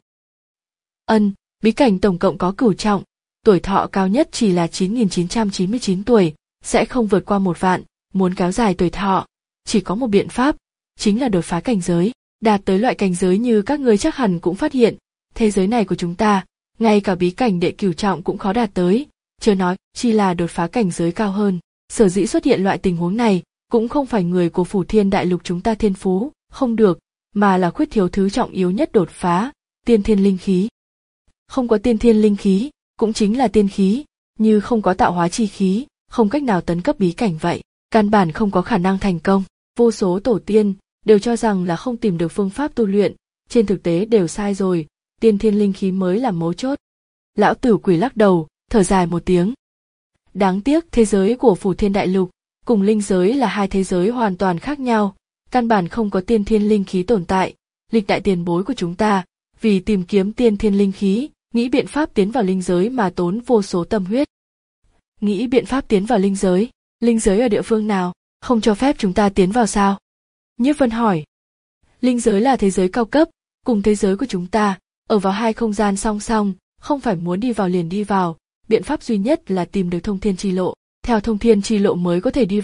Ân, bí cảnh tổng cộng có cửu trọng, tuổi thọ cao nhất chỉ là chín nghìn chín trăm chín mươi chín tuổi, sẽ không vượt qua một vạn, muốn kéo dài tuổi thọ, chỉ có một biện pháp, chính là đột phá cảnh giới, đạt tới loại cảnh giới như các ngươi chắc hẳn cũng phát hiện, thế giới này của chúng ta, ngay cả bí cảnh đệ cửu trọng cũng khó đạt tới, chưa nói chi là đột phá cảnh giới cao hơn. Sở dĩ xuất hiện loại tình huống này, cũng không phải người của phủ thiên đại lục chúng ta thiên phú, không được, mà là khuyết thiếu thứ trọng yếu nhất đột phá, tiên thiên linh khí. Không có tiên thiên linh khí, cũng chính là tiên khí, như không có tạo hóa chi khí, không cách nào tấn cấp bí cảnh vậy, căn bản không có khả năng thành công. Vô số tổ tiên đều cho rằng là không tìm được phương pháp tu luyện, trên thực tế đều sai rồi, tiên thiên linh khí mới là mấu chốt. Lão tử quỷ lắc đầu, thở dài một tiếng. Đáng tiếc thế giới của phủ thiên đại lục, cùng linh giới là hai thế giới hoàn toàn khác nhau, căn bản không có tiên thiên linh khí tồn tại, lịch đại tiền bối của chúng ta, vì tìm kiếm tiên thiên linh khí, nghĩ biện pháp tiến vào linh giới mà tốn vô số tâm huyết. Nghĩ biện pháp tiến vào linh giới, linh giới ở địa phương nào, không cho phép chúng ta tiến vào sao? Nhiếp Vân hỏi. Linh giới là thế giới cao cấp, cùng thế giới của chúng ta, ở vào hai không gian song song, không phải muốn đi vào liền đi vào, biện pháp duy nhất là tìm được thông thiên chi lộ, theo thông thiên chi lộ mới có thể đi vào.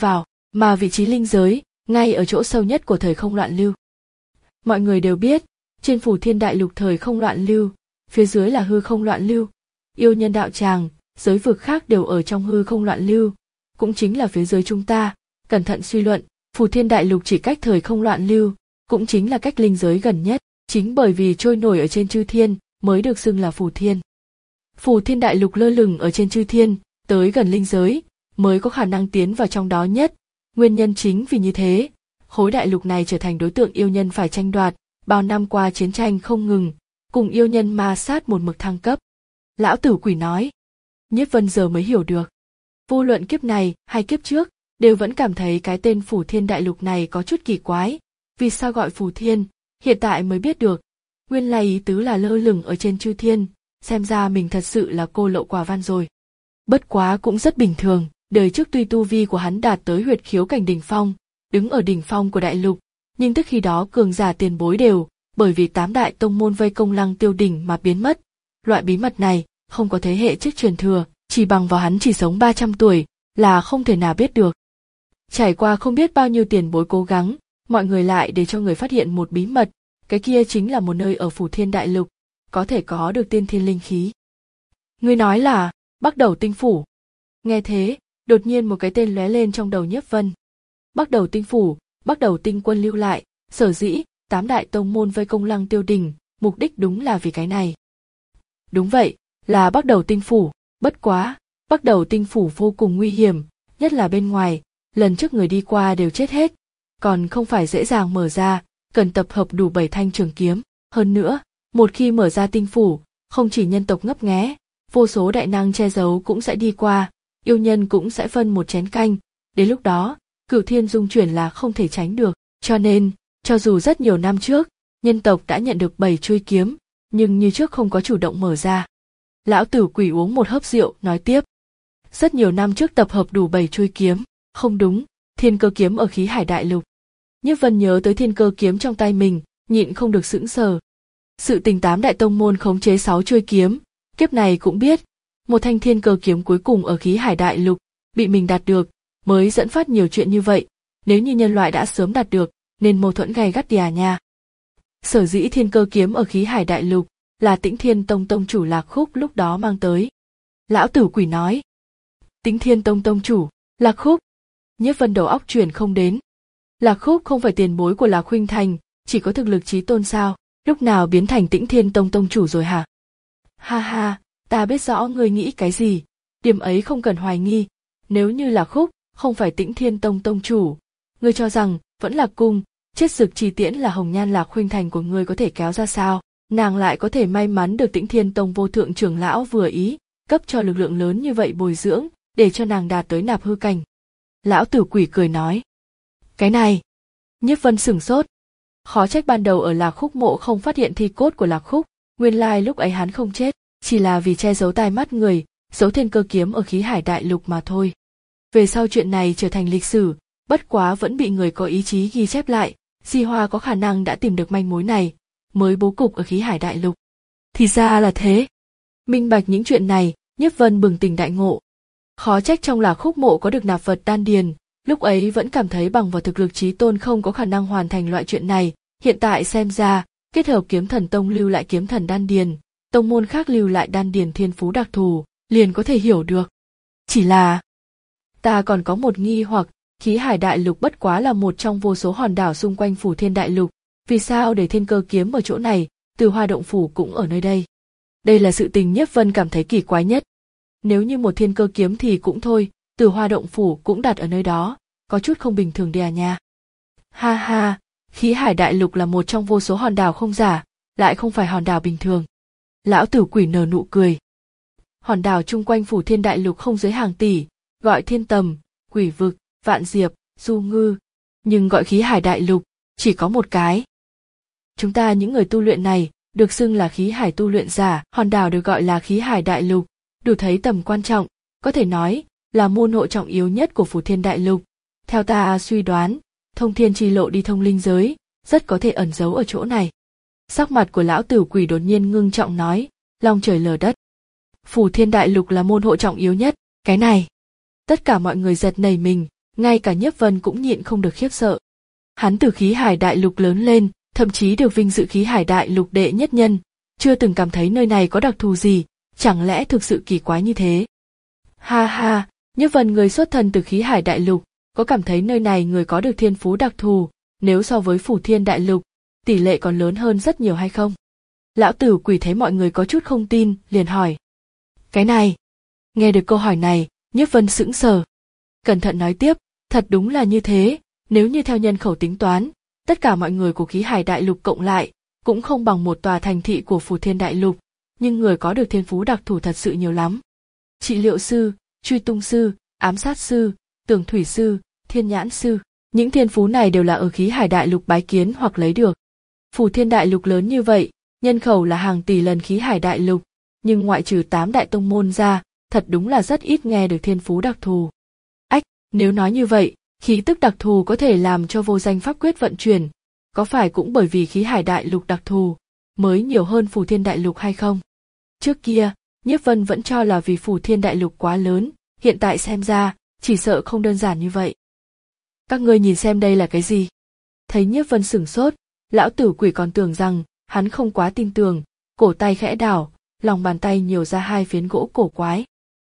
mà vị trí linh giới, ngay ở chỗ sâu nhất của thời không loạn lưu. Mọi người đều biết, trên Phù Thiên Đại Lục thời không loạn lưu, phía dưới là hư không loạn lưu, yêu nhân đạo tràng, giới vực khác đều ở trong hư không loạn lưu, cũng chính là phía dưới chúng ta. Cẩn thận suy luận, Phù Thiên Đại Lục chỉ cách thời không loạn lưu, cũng chính là cách linh giới gần nhất, chính bởi vì trôi nổi ở trên chư thiên, mới được xưng là Phù Thiên. Phù Thiên Đại Lục lơ lửng ở trên chư thiên, tới gần linh giới, mới có khả năng tiến vào trong đó nhất. Nguyên nhân chính vì như thế, khối đại lục này trở thành đối tượng yêu nhân phải tranh đoạt, bao năm qua chiến tranh không ngừng, cùng yêu nhân ma sát một mực thăng cấp. Lão Tử Quỷ nói, Nhiếp Vân giờ mới hiểu được. Vô luận kiếp này hay kiếp trước, đều vẫn cảm thấy cái tên Phù Thiên Đại Lục này có chút kỳ quái. Vì sao gọi Phù Thiên, hiện tại mới biết được. Nguyên lai ý tứ là lơ lửng ở trên chư thiên, xem ra mình thật sự là cô lậu quả văn rồi. Bất quá cũng rất bình thường, đời trước tuy tu vi của hắn đạt tới huyệt khiếu cảnh đỉnh phong, đứng ở đỉnh phong của đại lục, nhưng tức khi đó cường giả tiền bối đều, bởi vì tám đại tông môn vây công Lăng Tiêu đỉnh mà biến mất. Loại bí mật này, không có thế hệ trước truyền thừa, chỉ bằng vào hắn chỉ sống ba trăm tuổi, là không thể nào biết được. Trải qua không biết bao nhiêu tiền bối cố gắng, mọi người lại để cho người phát hiện một bí mật, cái kia chính là một nơi ở Phù Thiên Đại Lục, có thể có được tiên thiên linh khí. Ngươi nói là, Bắc Đầu Tinh Phủ. Nghe thế, đột nhiên một cái tên lóe lên trong đầu Nhiếp Vân. Bắc Đầu Tinh Phủ, Bắc Đầu Tinh Quân lưu lại, sở dĩ, tám đại tông môn vây công Lăng Tiêu đỉnh, mục đích đúng là vì cái này. Đúng vậy, là Bắc Đầu Tinh Phủ, bất quá, Bắc Đầu Tinh Phủ vô cùng nguy hiểm, nhất là bên ngoài, lần trước người đi qua đều chết hết, còn không phải dễ dàng mở ra, cần tập hợp đủ bảy thanh trường kiếm. Hơn nữa, một khi mở ra tinh phủ, không chỉ nhân tộc ngấp nghé, vô số đại năng che giấu cũng sẽ đi qua, yêu nhân cũng sẽ phân một chén canh, đến lúc đó, cửu thiên dung chuyển là không thể tránh được, cho nên, cho dù rất nhiều năm trước, nhân tộc đã nhận được bảy chuôi kiếm, nhưng như trước không có chủ động mở ra. Lão Tử Quỷ uống một hớp rượu, nói tiếp. Rất nhiều năm trước tập hợp đủ bảy chuôi kiếm, không đúng, thiên cơ kiếm ở khí hải đại lục. Nhiếp Vân nhớ tới thiên cơ kiếm trong tay mình, nhịn không được sững sờ. Sự tình tám đại tông môn khống chế sáu chuôi kiếm, kiếp này cũng biết, một thanh thiên cơ kiếm cuối cùng ở khí hải đại lục, bị mình đạt được, mới dẫn phát nhiều chuyện như vậy, nếu như nhân loại đã sớm đạt được, nên mâu thuẫn gay gắt đi à nha. Sở dĩ thiên cơ kiếm ở khí hải đại lục, là Tĩnh Thiên Tông tông chủ Lạc Khúc lúc đó mang tới. Lão Tử Quỷ nói. Tĩnh Thiên Tông tông chủ, Lạc Khúc. Nhiếp Vân đầu óc chuyển không đến. Lạc Khúc không phải tiền bối của Lạc Khuynh Thành, chỉ có thực lực chí tôn sao, lúc nào biến thành Tĩnh Thiên Tông tông chủ rồi hả? Ha ha, ta biết rõ ngươi nghĩ cái gì, điểm ấy không cần hoài nghi, nếu như Lạc Khúc không phải Tĩnh Thiên Tông tông chủ, ngươi cho rằng vẫn là cung, chết dực trì tiễn là hồng nhan Lạc Khuynh Thành của ngươi có thể kéo ra sao? Nàng lại có thể may mắn được Tĩnh Thiên Tông vô thượng trưởng lão vừa ý, cấp cho lực lượng lớn như vậy bồi dưỡng, để cho nàng đạt tới nạp hư cảnh. Lão Tử Quỷ cười nói. Cái này, Nhiếp Vân sửng sốt. Khó trách ban đầu ở Lạc Khúc mộ không phát hiện thi cốt của Lạc Khúc, nguyên lai lúc ấy hắn không chết, chỉ là vì che giấu tai mắt người, giấu thiên cơ kiếm ở khí hải đại lục mà thôi. Về sau chuyện này trở thành lịch sử, bất quá vẫn bị người có ý chí ghi chép lại, Di Hoa có khả năng đã tìm được manh mối này, mới bố cục ở khí hải đại lục. Thì ra là thế. Minh bạch những chuyện này, Nhiếp Vân bừng tỉnh đại ngộ. Khó trách trong Lạc Khúc mộ có được nạp vật đan điền, lúc ấy vẫn cảm thấy bằng vào thực lực chí tôn không có khả năng hoàn thành loại chuyện này, hiện tại xem ra, kết hợp kiếm thần tông lưu lại kiếm thần đan điền, tông môn khác lưu lại đan điền thiên phú đặc thù, liền có thể hiểu được. Chỉ là, ta còn có một nghi hoặc, khí hải đại lục bất quá là một trong vô số hòn đảo xung quanh Phù Thiên đại lục, vì sao để thiên cơ kiếm ở chỗ này, Từ Hoa động phủ cũng ở nơi đây. Đây là sự tình Nhiếp Vân cảm thấy kỳ quái nhất. Nếu như một thiên cơ kiếm thì cũng thôi, Từ Hoa động phủ cũng đặt ở nơi đó, có chút không bình thường đi à nha. Ha ha, khí hải đại lục là một trong vô số hòn đảo không giả, lại không phải hòn đảo bình thường. Lão Tử Quỷ nở nụ cười. Hòn đảo chung quanh Phù Thiên đại lục không dưới hàng tỷ, gọi Thiên Tầm, Quỷ Vực, Vạn Diệp, Du Ngư, nhưng gọi khí hải đại lục, chỉ có một cái. Chúng ta những người tu luyện này, được xưng là khí hải tu luyện giả, hòn đảo được gọi là khí hải đại lục, đủ thấy tầm quan trọng, có thể nói là môn hộ trọng yếu nhất của Phù Thiên đại lục. Theo ta suy đoán, thông thiên chi lộ đi thông linh giới, rất có thể ẩn giấu ở chỗ này. Sắc mặt của Lão Tử Quỷ đột nhiên ngưng trọng nói, long trời lở đất. Phù Thiên đại lục là môn hộ trọng yếu nhất, cái này. Tất cả mọi người giật nảy mình, ngay cả Nhiếp Vân cũng nhịn không được khiếp sợ. Hắn từ khí hải đại lục lớn lên, thậm chí được vinh dự khí hải đại lục đệ nhất nhân, chưa từng cảm thấy nơi này có đặc thù gì, chẳng lẽ thực sự kỳ quái như thế? Ha ha, Nhiếp Vân người xuất thân từ khí hải đại lục, có cảm thấy nơi này người có được thiên phú đặc thù, nếu so với Phủ Thiên đại lục, tỷ lệ còn lớn hơn rất nhiều hay không? Lão Tử Quỷ thấy mọi người có chút không tin, liền hỏi. Cái này, nghe được câu hỏi này, Nhiếp Vân sững sờ. Cẩn thận nói tiếp, thật đúng là như thế, nếu như theo nhân khẩu tính toán, tất cả mọi người của khí hải đại lục cộng lại, cũng không bằng một tòa thành thị của Phủ Thiên đại lục, nhưng người có được thiên phú đặc thù thật sự nhiều lắm. Trị liệu sư, truy tung sư, ám sát sư, tường thủy sư, thiên nhãn sư, những thiên phú này đều là ở khí hải đại lục bái kiến hoặc lấy được. Phủ Thiên đại lục lớn như vậy, nhân khẩu là hàng tỷ lần khí hải đại lục, nhưng ngoại trừ tám đại tông môn ra, thật đúng là rất ít nghe được thiên phú đặc thù. Ách, nếu nói như vậy, khí tức đặc thù có thể làm cho vô danh pháp quyết vận chuyển, có phải cũng bởi vì khí hải đại lục đặc thù, mới nhiều hơn Phủ Thiên đại lục hay không? Trước kia, Nhiếp Vân vẫn cho là vì Phủ Thiên đại lục quá lớn, hiện tại xem ra, chỉ sợ không đơn giản như vậy. Các ngươi nhìn xem đây là cái gì? Thấy Nhiếp Vân sửng sốt, Lão Tử Quỷ còn tưởng rằng hắn không quá tin tưởng, cổ tay khẽ đảo, lòng bàn tay nhiều ra hai phiến gỗ cổ quái.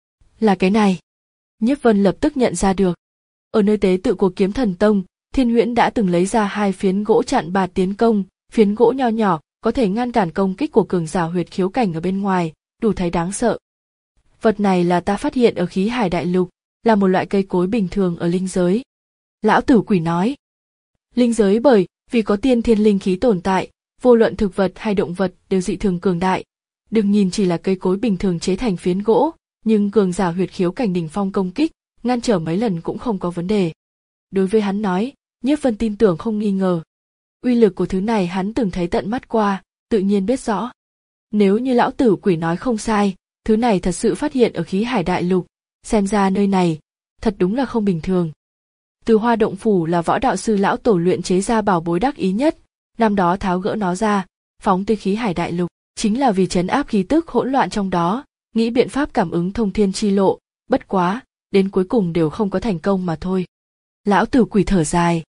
Là cái này. Nhiếp Vân lập tức nhận ra được. Ở nơi tế tự của Kiếm Thần Tông, Thiên Huyễn đã từng lấy ra hai phiến gỗ chặn bạt tiến công, phiến gỗ nho nhỏ có thể ngăn cản công kích của cường giả huyệt khiếu cảnh ở bên ngoài, đủ thấy đáng sợ. Vật này là ta phát hiện ở khí hải đại lục, là một loại cây cối bình thường ở linh giới. Lão Tử Quỷ nói. Linh giới bởi vì có tiên thiên linh khí tồn tại, vô luận thực vật hay động vật đều dị thường cường đại. Đừng nhìn chỉ là cây cối bình thường chế thành phiến gỗ, nhưng cường giả huyệt khiếu cảnh đỉnh phong công kích, ngăn trở mấy lần cũng không có vấn đề. Đối với hắn nói, Nhiếp Vân tin tưởng không nghi ngờ. Uy lực của thứ này hắn từng thấy tận mắt qua, tự nhiên biết rõ. Nếu như Lão Tử Quỷ nói không sai, thứ này thật sự phát hiện ở khí hải đại lục, xem ra nơi này, thật đúng là không bình thường. Từ Hoa Động Phủ là võ đạo sư Lão Tổ luyện chế ra bảo bối đắc ý nhất, năm đó tháo gỡ nó ra, phóng tới khí hải đại lục, chính là vì trấn áp khí tức hỗn loạn trong đó, nghĩ biện pháp cảm ứng thông thiên chi lộ, bất quá, đến cuối cùng đều không có thành công mà thôi. Lão Tử Quỷ thở dài.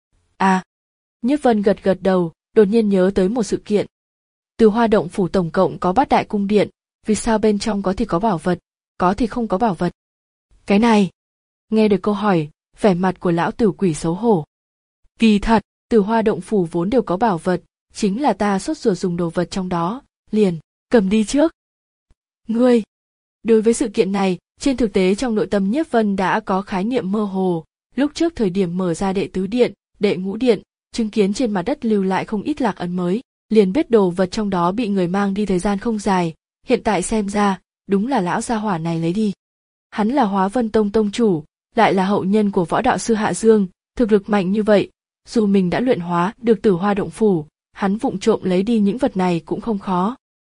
À, Nhiếp Vân gật gật đầu, đột nhiên nhớ tới một sự kiện. Từ Hoa Động Phủ tổng cộng có bát đại cung điện, vì sao bên trong có thì có bảo vật, có thì không có bảo vật? Cái này, nghe được câu hỏi, vẻ mặt của Lão Tử Quỷ xấu hổ. Kỳ thật, Từ Hoa Động Phủ vốn đều có bảo vật, chính là ta sốt ruột dùng đồ vật trong đó, liền, cầm đi trước. Ngươi, đối với sự kiện này, trên thực tế trong nội tâm Nhiếp Vân đã có khái niệm mơ hồ, lúc trước thời điểm mở ra đệ tứ điện, đệ ngũ điện, chứng kiến trên mặt đất lưu lại không ít lạc ấn mới, liền biết đồ vật trong đó bị người mang đi thời gian không dài, hiện tại xem ra, đúng là lão gia hỏa này lấy đi. Hắn là Hóa Vân Tông tông chủ, lại là hậu nhân của võ đạo sư Hạ Dương, thực lực mạnh như vậy, dù mình đã luyện hóa được Tử Hoa Động Phủ, hắn vụng trộm lấy đi những vật này cũng không khó.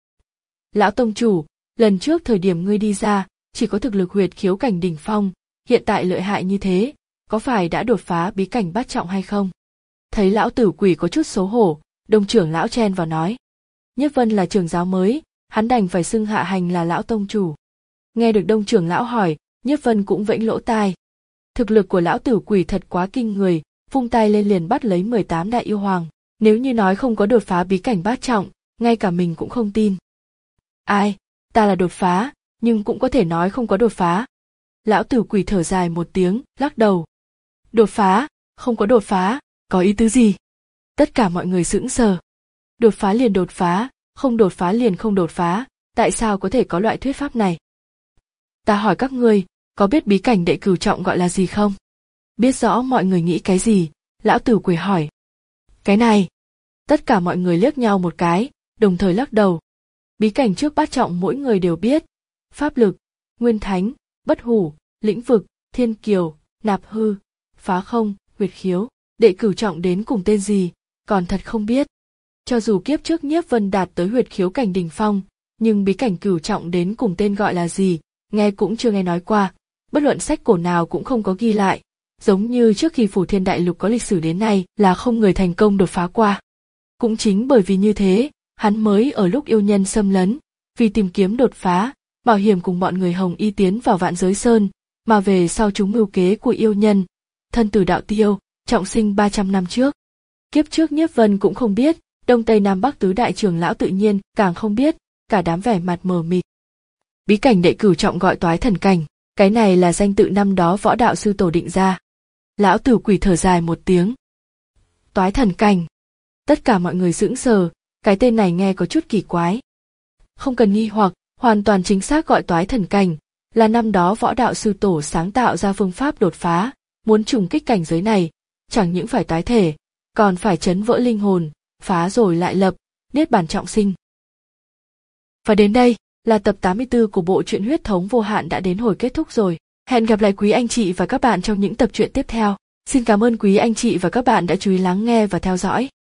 Lão tông chủ, lần trước thời điểm ngươi đi ra, chỉ có thực lực huyệt khiếu cảnh đỉnh phong, hiện tại lợi hại như thế, có phải đã đột phá bí cảnh bát trọng hay không? Thấy Lão Tử Quỷ có chút xấu hổ, Đông trưởng lão chen vào nói. Nhiếp Vân là trưởng giáo mới, hắn đành phải xưng Hạ Hành là lão tông chủ. Nghe được Đông trưởng lão hỏi, Nhiếp Vân cũng vẫy lỗ tai. Thực lực của Lão Tử Quỷ thật quá kinh người, vung tay lên liền bắt lấy mười tám đại yêu hoàng. Nếu như nói không có đột phá bí cảnh bát trọng, ngay cả mình cũng không tin. Ai, ta là đột phá, nhưng cũng có thể nói không có đột phá. Lão Tử Quỷ thở dài một tiếng, lắc đầu. Đột phá, không có đột phá, có ý tứ gì? Tất cả mọi người sững sờ. Đột phá liền đột phá, không đột phá liền không đột phá, tại sao có thể có loại thuyết pháp này? Ta hỏi các ngươi, có biết bí cảnh đệ cửu trọng gọi là gì không? Biết rõ mọi người nghĩ cái gì, Lão Tử Quỷ hỏi. Cái này. Tất cả mọi người liếc nhau một cái, đồng thời lắc đầu. Bí cảnh trước bát trọng mỗi người đều biết. Pháp lực, nguyên thánh, bất hủ, lĩnh vực, thiên kiều, nạp hư, phá không, huyệt khiếu. Đệ cửu trọng đến cùng tên gì, còn thật không biết. Cho dù kiếp trước Nhiếp Vân đạt tới huyệt khiếu cảnh đỉnh phong, nhưng bí cảnh cửu trọng đến cùng tên gọi là gì, nghe cũng chưa nghe nói qua, bất luận sách cổ nào cũng không có ghi lại, giống như trước khi Phủ Thiên đại lục có lịch sử đến nay là không người thành công đột phá qua. Cũng chính bởi vì như thế, hắn mới ở lúc yêu nhân xâm lấn, vì tìm kiếm đột phá, bảo hiểm cùng bọn người Hồng Y tiến vào Vạn Giới Sơn, mà về sau chúng mưu kế của yêu nhân, thân từ đạo tiêu, trọng sinh ba trăm năm trước. Kiếp trước Nhiếp Vân cũng không biết, Đông Tây Nam Bắc tứ đại trưởng lão tự nhiên càng không biết, cả đám vẻ mặt mờ mịt. Bí cảnh đệ cửu trọng gọi Toái Thần Cảnh, cái này là danh tự năm đó võ đạo sư tổ định ra. Lão tử quỷ thở dài một tiếng. Toái Thần Cảnh. Tất cả mọi người sững sờ, cái tên này nghe có chút kỳ quái. Không cần nghi hoặc, hoàn toàn chính xác gọi Toái Thần Cảnh, là năm đó võ đạo sư tổ sáng tạo ra phương pháp đột phá, muốn trùng kích cảnh giới này, chẳng những phải toái thể, còn phải chấn vỡ linh hồn, phá rồi lại lập, niết bàn trọng sinh. Và đến đây, là tập tám mươi tư của bộ truyện Huyết Thống Vô Hạn đã đến hồi kết thúc rồi. Hẹn gặp lại quý anh chị và các bạn trong những tập truyện tiếp theo. Xin cảm ơn quý anh chị và các bạn đã chú ý lắng nghe và theo dõi.